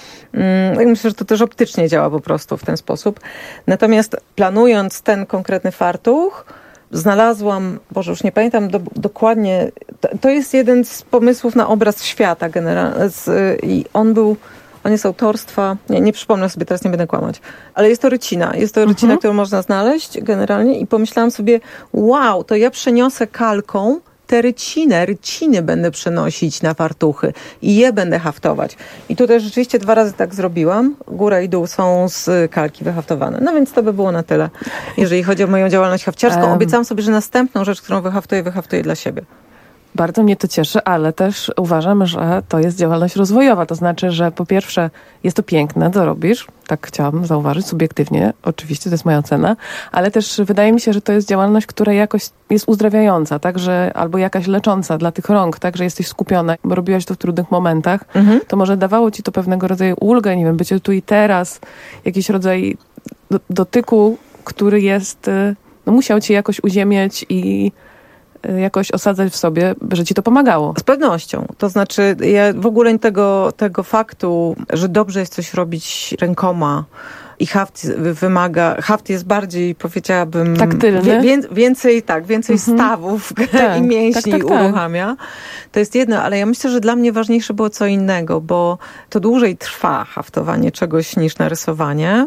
Myślę, że to też optycznie działa po prostu w ten sposób. Natomiast planując ten konkretny fartuch, znalazłam, Boże, już nie pamiętam do, dokładnie, to, to jest jeden z pomysłów na obraz świata generalnie. I on był On jest autorstwa, nie, nie przypomnę sobie, teraz nie będę kłamać, ale jest to rycina. Jest to rycina, mhm. którą można znaleźć generalnie i pomyślałam sobie, wow, to ja przeniosę kalką tę rycinę, ryciny będę przenosić na fartuchy i je będę haftować. I tutaj rzeczywiście dwa razy tak zrobiłam. Góra i dół są z kalki wyhaftowane. No więc to by było na tyle, jeżeli chodzi o moją działalność hafciarską. Um. Obiecałam sobie, że następną rzecz, którą wyhaftuję, wyhaftuję dla siebie. Bardzo mnie to cieszy, ale też uważam, że to jest działalność rozwojowa. To znaczy, że po pierwsze jest to piękne, co robisz. Tak chciałam zauważyć subiektywnie. Oczywiście to jest moja ocena. Ale też wydaje mi się, że to jest działalność, która jakoś jest uzdrawiająca, tak? Że, albo jakaś lecząca dla tych rąk, tak? Że jesteś skupiona, bo robiłaś to w trudnych momentach. Mhm. To może dawało ci to pewnego rodzaju ulgę, nie wiem, bycie tu i teraz. Jakiś rodzaj do, dotyku, który jest, no musiał cię jakoś uziemiać i jakoś osadzać w sobie, że ci to pomagało. Z pewnością. To znaczy, ja w ogóle tego, tego faktu, że dobrze jest coś robić rękoma i haft wymaga, haft jest bardziej, powiedziałabym, taktylny. Wie, więcej, tak, więcej mhm. stawów tak, i mięśni tak, tak, tak. uruchamia. To jest jedno, ale ja myślę, że dla mnie ważniejsze było co innego, bo to dłużej trwa haftowanie czegoś niż narysowanie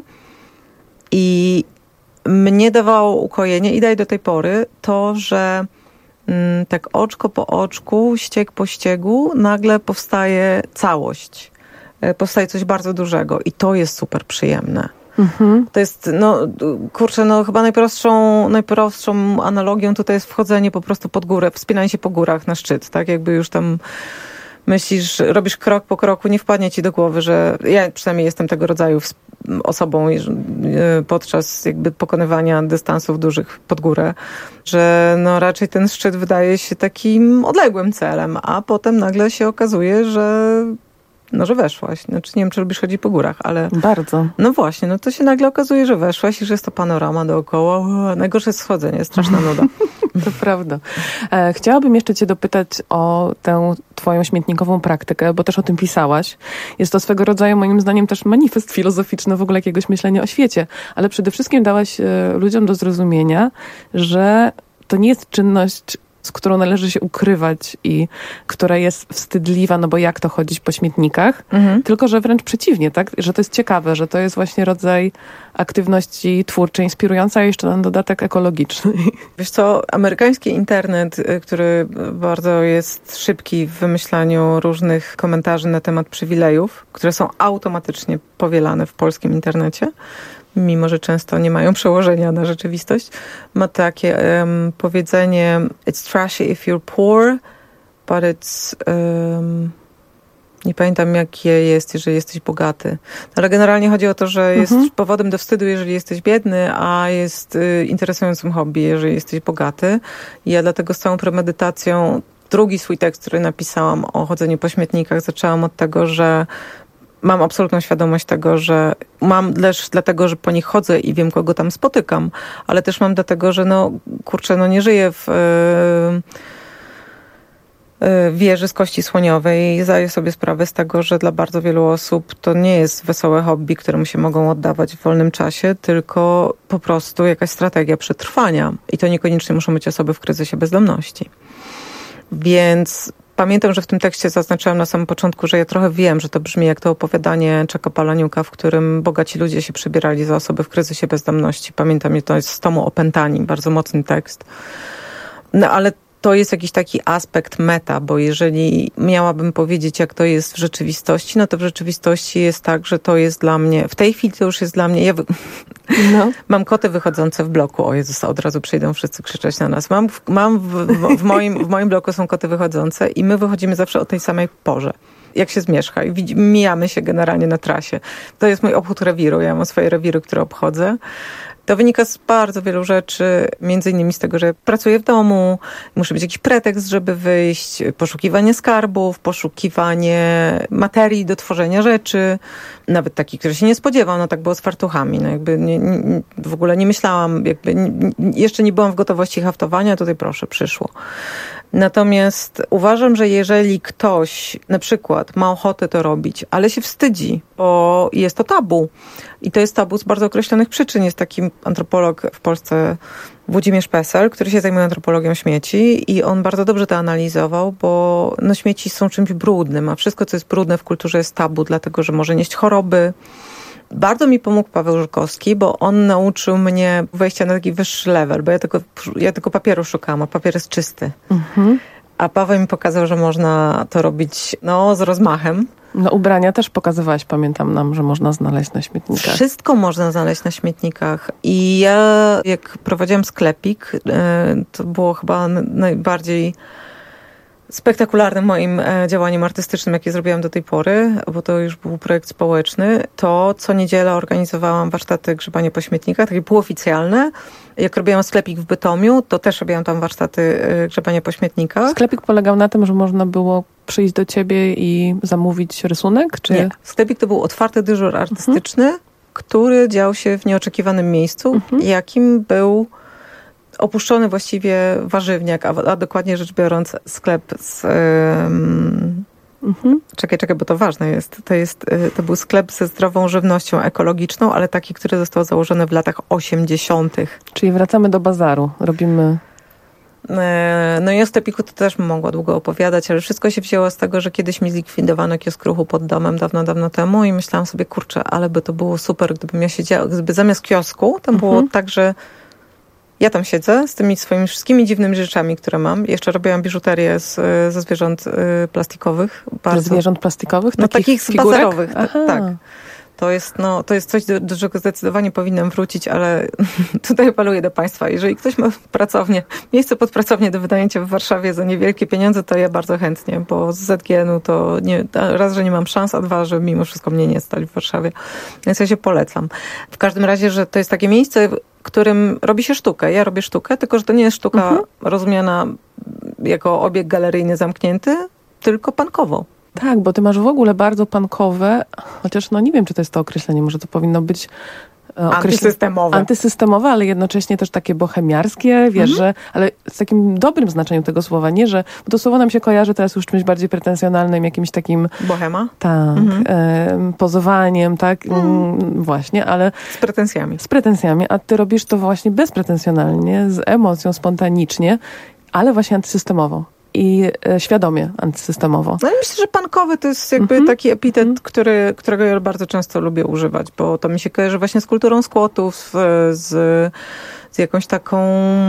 i mnie dawało ukojenie i daje do tej pory to, że tak oczko po oczku, ścieg po ściegu, nagle powstaje całość. Powstaje coś bardzo dużego i to jest super przyjemne. Mhm. To jest, no kurczę, no chyba najprostszą, najprostszą analogią tutaj jest wchodzenie po prostu pod górę, wspinanie się po górach na szczyt, tak? Jakby już tam myślisz, robisz krok po kroku, nie wpadnie ci do głowy, że ja przynajmniej jestem tego rodzaju osobą podczas jakby pokonywania dystansów dużych pod górę, że no raczej ten szczyt wydaje się takim odległym celem, a potem nagle się okazuje, że no, że weszłaś. Znaczy, nie wiem, czy lubisz chodzić po górach, ale... Bardzo. No właśnie, no to się nagle okazuje, że weszłaś i że jest to panorama dookoła. Ua, najgorsze jest schodzenie, straszna nuda. To prawda. E, chciałabym jeszcze cię dopytać o tę twoją śmietnikową praktykę, bo też o tym pisałaś. Jest to swego rodzaju, moim zdaniem, też manifest filozoficzny w ogóle jakiegoś myślenia o świecie. Ale przede wszystkim dałaś e, ludziom do zrozumienia, że to nie jest czynność, z którą należy się ukrywać i która jest wstydliwa, no bo jak to chodzić po śmietnikach, mhm. tylko że wręcz przeciwnie, tak? Że to jest ciekawe, że to jest właśnie rodzaj aktywności twórczej, inspirująca, a jeszcze na dodatek ekologiczny. Wiesz co, amerykański internet, który bardzo jest szybki w wymyślaniu różnych komentarzy na temat przywilejów, które są automatycznie powielane w polskim internecie, mimo że często nie mają przełożenia na rzeczywistość, ma takie um, powiedzenie it's trashy if you're poor, but it's... Um, nie pamiętam, jakie jest, jeżeli jesteś bogaty. Ale generalnie chodzi o to, że jest mhm. powodem do wstydu, jeżeli jesteś biedny, a jest y, interesującym hobby, jeżeli jesteś bogaty. I ja dlatego z całą premedytacją drugi swój tekst, który napisałam o chodzeniu po śmietnikach, zaczęłam od tego, że mam absolutną świadomość tego, że mam też dlatego, że po nich chodzę i wiem, kogo tam spotykam, ale też mam dlatego, że no kurczę, no nie żyję w yy, yy, wieży z kości słoniowej i zdaję sobie sprawę z tego, że dla bardzo wielu osób to nie jest wesołe hobby, któremu się mogą oddawać w wolnym czasie, tylko po prostu jakaś strategia przetrwania. I to niekoniecznie muszą być osoby w kryzysie bezdomności. Więc pamiętam, że w tym tekście zaznaczyłam na samym początku, że ja trochę wiem, że to brzmi jak to opowiadanie Czeka Palahniuka, w którym bogaci ludzie się przebierali za osoby w kryzysie bezdomności. Pamiętam, to jest z tomu Opętani, bardzo mocny tekst. No ale to jest jakiś taki aspekt meta, bo jeżeli miałabym powiedzieć, jak to jest w rzeczywistości, no to w rzeczywistości jest tak, że to jest dla mnie, w tej chwili to już jest dla mnie, ja wy... no. mam koty wychodzące w bloku, o Jezus, od razu przyjdą wszyscy krzyczeć na nas. Mam, w, mam w, w, w, moim, w moim bloku są koty wychodzące i my wychodzimy zawsze o tej samej porze. Jak się zmierzcha i mijamy się generalnie na trasie. To jest mój obchód rewiru, ja mam swoje rewiry, które obchodzę. To wynika z bardzo wielu rzeczy, między innymi z tego, że pracuję w domu, muszę mieć jakiś pretekst, żeby wyjść, poszukiwanie skarbów, poszukiwanie materii do tworzenia rzeczy, nawet takich, które się nie spodziewam, no tak było z fartuchami, no jakby nie, nie, w ogóle nie myślałam, jakby nie, jeszcze nie byłam w gotowości haftowania, tutaj proszę, przyszło. Natomiast uważam, że jeżeli ktoś na przykład ma ochotę to robić, ale się wstydzi, bo jest to tabu i to jest tabu z bardzo określonych przyczyn. Jest taki antropolog w Polsce, Włodzimierz Pesel, który się zajmuje antropologią śmieci i on bardzo dobrze to analizował, bo no, śmieci są czymś brudnym, a wszystko, co jest brudne w kulturze jest tabu, dlatego, że może nieść choroby. Bardzo mi pomógł Paweł Żukowski, bo on nauczył mnie wejścia na taki wyższy level, bo ja tylko, ja tylko papieru szukałam, a papier jest czysty. Mhm. A Paweł mi pokazał, że można to robić no, z rozmachem. No ubrania też pokazywałaś, pamiętam nam, że można znaleźć na śmietnikach. Wszystko można znaleźć na śmietnikach. I ja, jak prowadziłam sklepik, to było chyba najbardziej spektakularnym moim działaniem artystycznym, jakie zrobiłam do tej pory, bo to już był projekt społeczny, to co niedzielę organizowałam warsztaty grzebania po śmietnikach, takie półoficjalne. Jak robiłam sklepik w Bytomiu, to też robiłam tam warsztaty grzebania po śmietnikach. Sklepik polegał na tym, że można było przyjść do ciebie i zamówić rysunek? Czy... Nie. Sklepik to był otwarty dyżur artystyczny, mhm. który dział się w nieoczekiwanym miejscu, mhm. jakim był opuszczony właściwie warzywniak, a, a dokładnie rzecz biorąc sklep z... Um, mhm. Czekaj, czekaj, bo to ważne jest. To, jest. to był sklep ze zdrową żywnością ekologiczną, ale taki, który został założony w latach osiemdziesiątych. Czyli wracamy do bazaru. Robimy... No i o sklepiku to też mogła długo opowiadać, ale wszystko się wzięło z tego, że kiedyś mi zlikwidowano kiosk ruchu pod domem dawno, dawno temu i myślałam sobie, kurczę, ale by to było super, gdybym ja siedziała, gdyby zamiast kiosku tam mhm. było tak, że ja tam siedzę z tymi swoimi wszystkimi dziwnymi rzeczami, które mam. Jeszcze robiłam biżuterię z, ze zwierząt plastikowych. Bardzo. Ze zwierząt plastikowych? No takich, takich bazarowych, Aha. tak. To jest, no, to jest coś, do, do czego zdecydowanie powinnam wrócić, ale tutaj apeluję do Państwa. Jeżeli ktoś ma pracownię, miejsce pod pracownię do wynajęcia w Warszawie za niewielkie pieniądze, to ja bardzo chętnie, bo z Z G N-u to nie, raz, że nie mam szans, a dwa, że mimo wszystko mnie nie stać w Warszawie. Więc ja się polecam. W każdym razie, że to jest takie miejsce, w którym robi się sztukę. Ja robię sztukę, tylko że to nie jest sztuka mhm. rozumiana jako obiekt galeryjny zamknięty, tylko punkowo. Tak, bo ty masz w ogóle bardzo punkowe, chociaż no nie wiem, czy to jest to określenie, może to powinno być antysystemowe. Antysystemowe, ale jednocześnie też takie bohemiarskie, wiesz, Mhm. że, ale w takim dobrym znaczeniu tego słowa, nie, że bo to słowo nam się kojarzy teraz już czymś bardziej pretensjonalnym, jakimś takim... Bohema? Tak, Mhm. e, pozowaniem, tak, mm. właśnie, ale... Z pretensjami. Z pretensjami, a ty robisz to właśnie bezpretensjonalnie, z emocją, spontanicznie, ale właśnie antysystemowo. I e, świadomie antysystemowo. No ale myślę, że punkowy to jest jakby Mhm. taki epitet, który, którego ja bardzo często lubię używać, bo to mi się kojarzy właśnie z kulturą squatów, z, z jakąś taką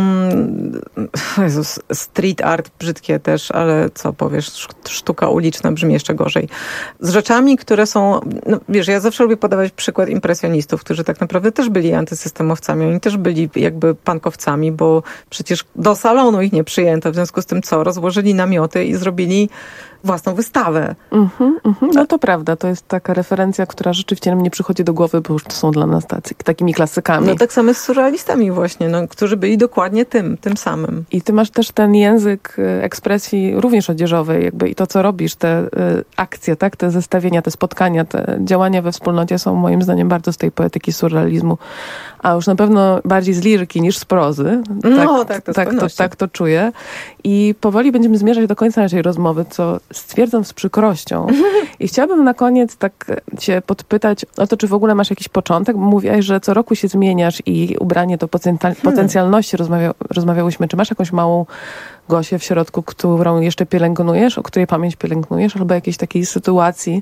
Jezus, street art, brzydkie też, ale co powiesz, sztuka uliczna brzmi jeszcze gorzej. Z rzeczami, które są, no wiesz, ja zawsze lubię podawać przykład impresjonistów, którzy tak naprawdę też byli antysystemowcami, oni też byli jakby punkowcami, bo przecież do salonu ich nie przyjęto, w związku z tym co, rozłożyli namioty i zrobili własną wystawę. Mhm, mhm. No to prawda, to jest taka referencja, która rzeczywiście nam nie przychodzi do głowy, bo już to są dla nas tacy, takimi klasykami. No tak samo z surrealistami właśnie, no, którzy byli dokładnie tym, tym samym. I ty masz też ten język ekspresji również odzieżowej, jakby i to, co robisz, te y, akcje, tak, te zestawienia, te spotkania, te działania we wspólnocie są moim zdaniem bardzo z tej poetyki surrealizmu, a już na pewno bardziej z liryki niż z prozy. No tak, to tak, to, tak to czuję. I powoli będziemy zmierzać do końca naszej rozmowy, co stwierdzam z przykrością. I chciałabym na koniec tak cię podpytać o to, czy w ogóle masz jakiś początek, bo mówiłaś, że co roku się zmieniasz i ubranie to potencjal, potencjalności rozmawia, rozmawiałyśmy. Czy masz jakąś małą Gosię w środku, którą jeszcze pielęgnujesz, o której pamięć pielęgnujesz, albo jakiejś takiej sytuacji,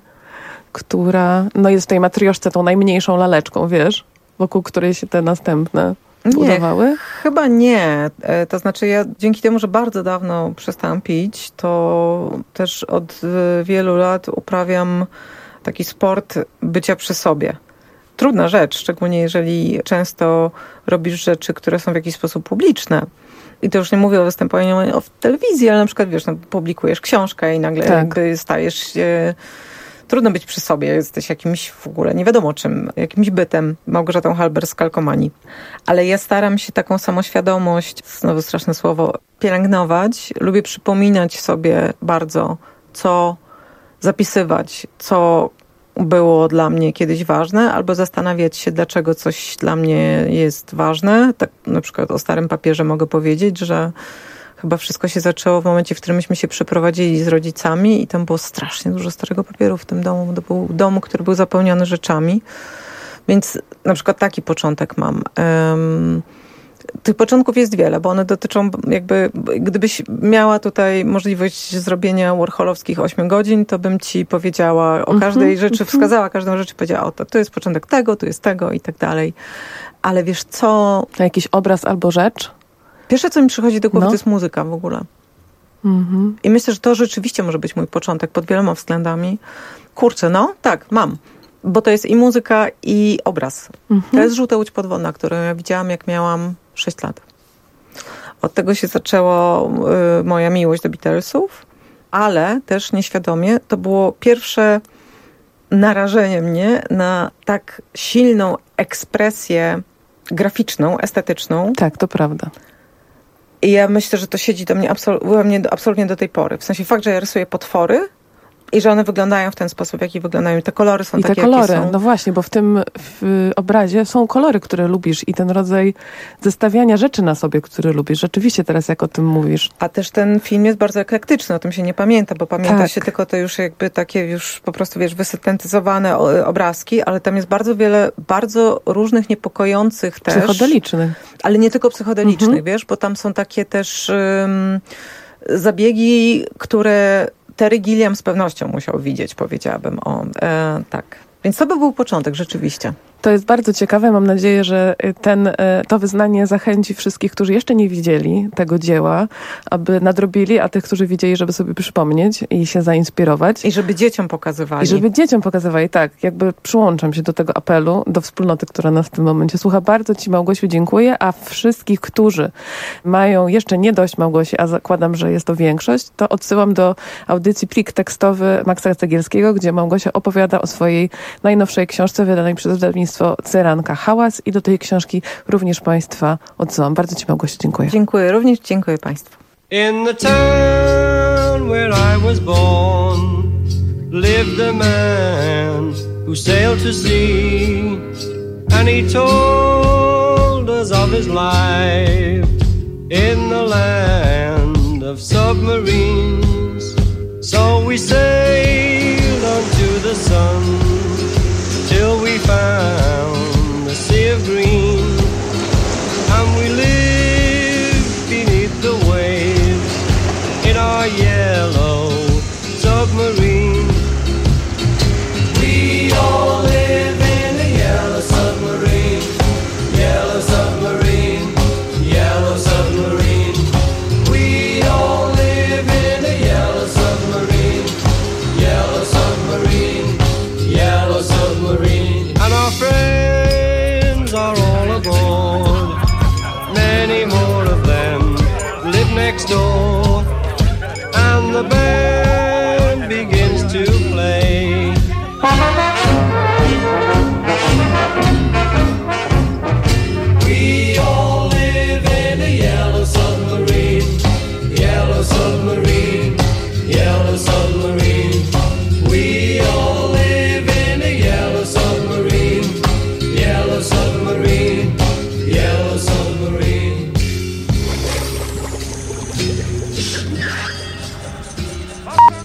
która no jest w tej matrioszce tą najmniejszą laleczką, wiesz, wokół której się te następne budowały? Nie, chyba nie. To znaczy ja dzięki temu, że bardzo dawno przestałam pić, to też od wielu lat uprawiam taki sport bycia przy sobie. Trudna rzecz, szczególnie jeżeli często robisz rzeczy, które są w jakiś sposób publiczne. I to już nie mówię o występowaniu w telewizji, ale na przykład wiesz, no, publikujesz książkę i nagle tak. jakby stajesz się... Trudno być przy sobie, jesteś jakimś w ogóle, nie wiadomo czym, jakimś bytem, Małgorzatą Halber z Kalkomanii. Ale ja staram się taką samoświadomość, znowu straszne słowo, pielęgnować. Lubię przypominać sobie bardzo, co zapisywać, co było dla mnie kiedyś ważne, albo zastanawiać się, dlaczego coś dla mnie jest ważne. Tak na przykład o Starym Papierze mogę powiedzieć, że chyba wszystko się zaczęło w momencie, w którym myśmy się przeprowadzili z rodzicami i tam było strasznie dużo starego papieru w tym domu. To był dom, który był zapełniony rzeczami. Więc na przykład taki początek mam. Um, tych początków jest wiele, bo one dotyczą jakby, gdybyś miała tutaj możliwość zrobienia warholowskich ośmiu godzin, to bym ci powiedziała o każdej mm-hmm, rzeczy, mm-hmm. wskazała każdą rzecz i powiedziała, o to, to jest początek tego, tu jest tego i tak dalej. Ale wiesz co... A jakiś obraz albo rzecz? Pierwsze, co mi przychodzi do głowy, no. to jest muzyka w ogóle. Mm-hmm. I myślę, że to rzeczywiście może być mój początek pod wieloma względami. Kurczę, no tak, mam. Bo to jest i muzyka, i obraz. Mm-hmm. To jest Żółta Łódź Podwodna, którą ja widziałam, jak miałam sześć lat. Od tego się zaczęła y, moja miłość do Beatlesów, ale też nieświadomie to było pierwsze narażenie mnie na tak silną ekspresję graficzną, estetyczną. Tak, to prawda. I ja myślę, że to siedzi do mnie, absolu- mnie do, absolutnie do tej pory. W sensie fakt, że ja rysuję potwory i że one wyglądają w ten sposób, w jaki wyglądają. I te kolory są I takie, te kolory, jakie są. no właśnie, bo w tym w obrazie są kolory, które lubisz i ten rodzaj zestawiania rzeczy na sobie, które lubisz. Rzeczywiście teraz, jak o tym mówisz. A też ten film jest bardzo eklektyczny, o tym się nie pamięta, bo pamięta tak. się tylko te już jakby takie już po prostu, wiesz, wysyntetyzowane obrazki, ale tam jest bardzo wiele bardzo różnych, niepokojących też. Psychodelicznych. Ale nie tylko psychodelicznych, mhm. wiesz, bo tam są takie też um, zabiegi, które Terry Gilliam z pewnością musiał widzieć, powiedziałabym. O, e, tak. Więc to by był początek, rzeczywiście. To jest bardzo ciekawe. Mam nadzieję, że ten, to wyznanie zachęci wszystkich, którzy jeszcze nie widzieli tego dzieła, aby nadrobili, a tych, którzy widzieli, żeby sobie przypomnieć i się zainspirować. I żeby dzieciom pokazywali. I żeby dzieciom pokazywali, tak. Jakby przyłączam się do tego apelu, do wspólnoty, która nas w tym momencie słucha. Bardzo Ci, Małgosiu, dziękuję, a wszystkich, którzy mają jeszcze nie dość Małgosi, a zakładam, że jest to większość, to odsyłam do audycji Plik tekstowy Maxa Cegielskiego, gdzie Małgosia opowiada o swojej najnowszej książce wydanej przez wydawnictwo Cyranka Hałas i do tej książki również Państwa odsyłam. Bardzo Ci, Małgosiu, dziękuję. Dziękuję, również dziękuję Państwu. In the town where I was born lived a man who sailed to sea, and he told us of his life in the land of submarines. So we sailed onto the sun till we found the sea of green, and we lived beneath the waves in our yellow submarine. We all live in a yellow submarine, yellow submarine, yellow submarine. We all live in a yellow submarine, yellow submarine, yellow submarine. And our friends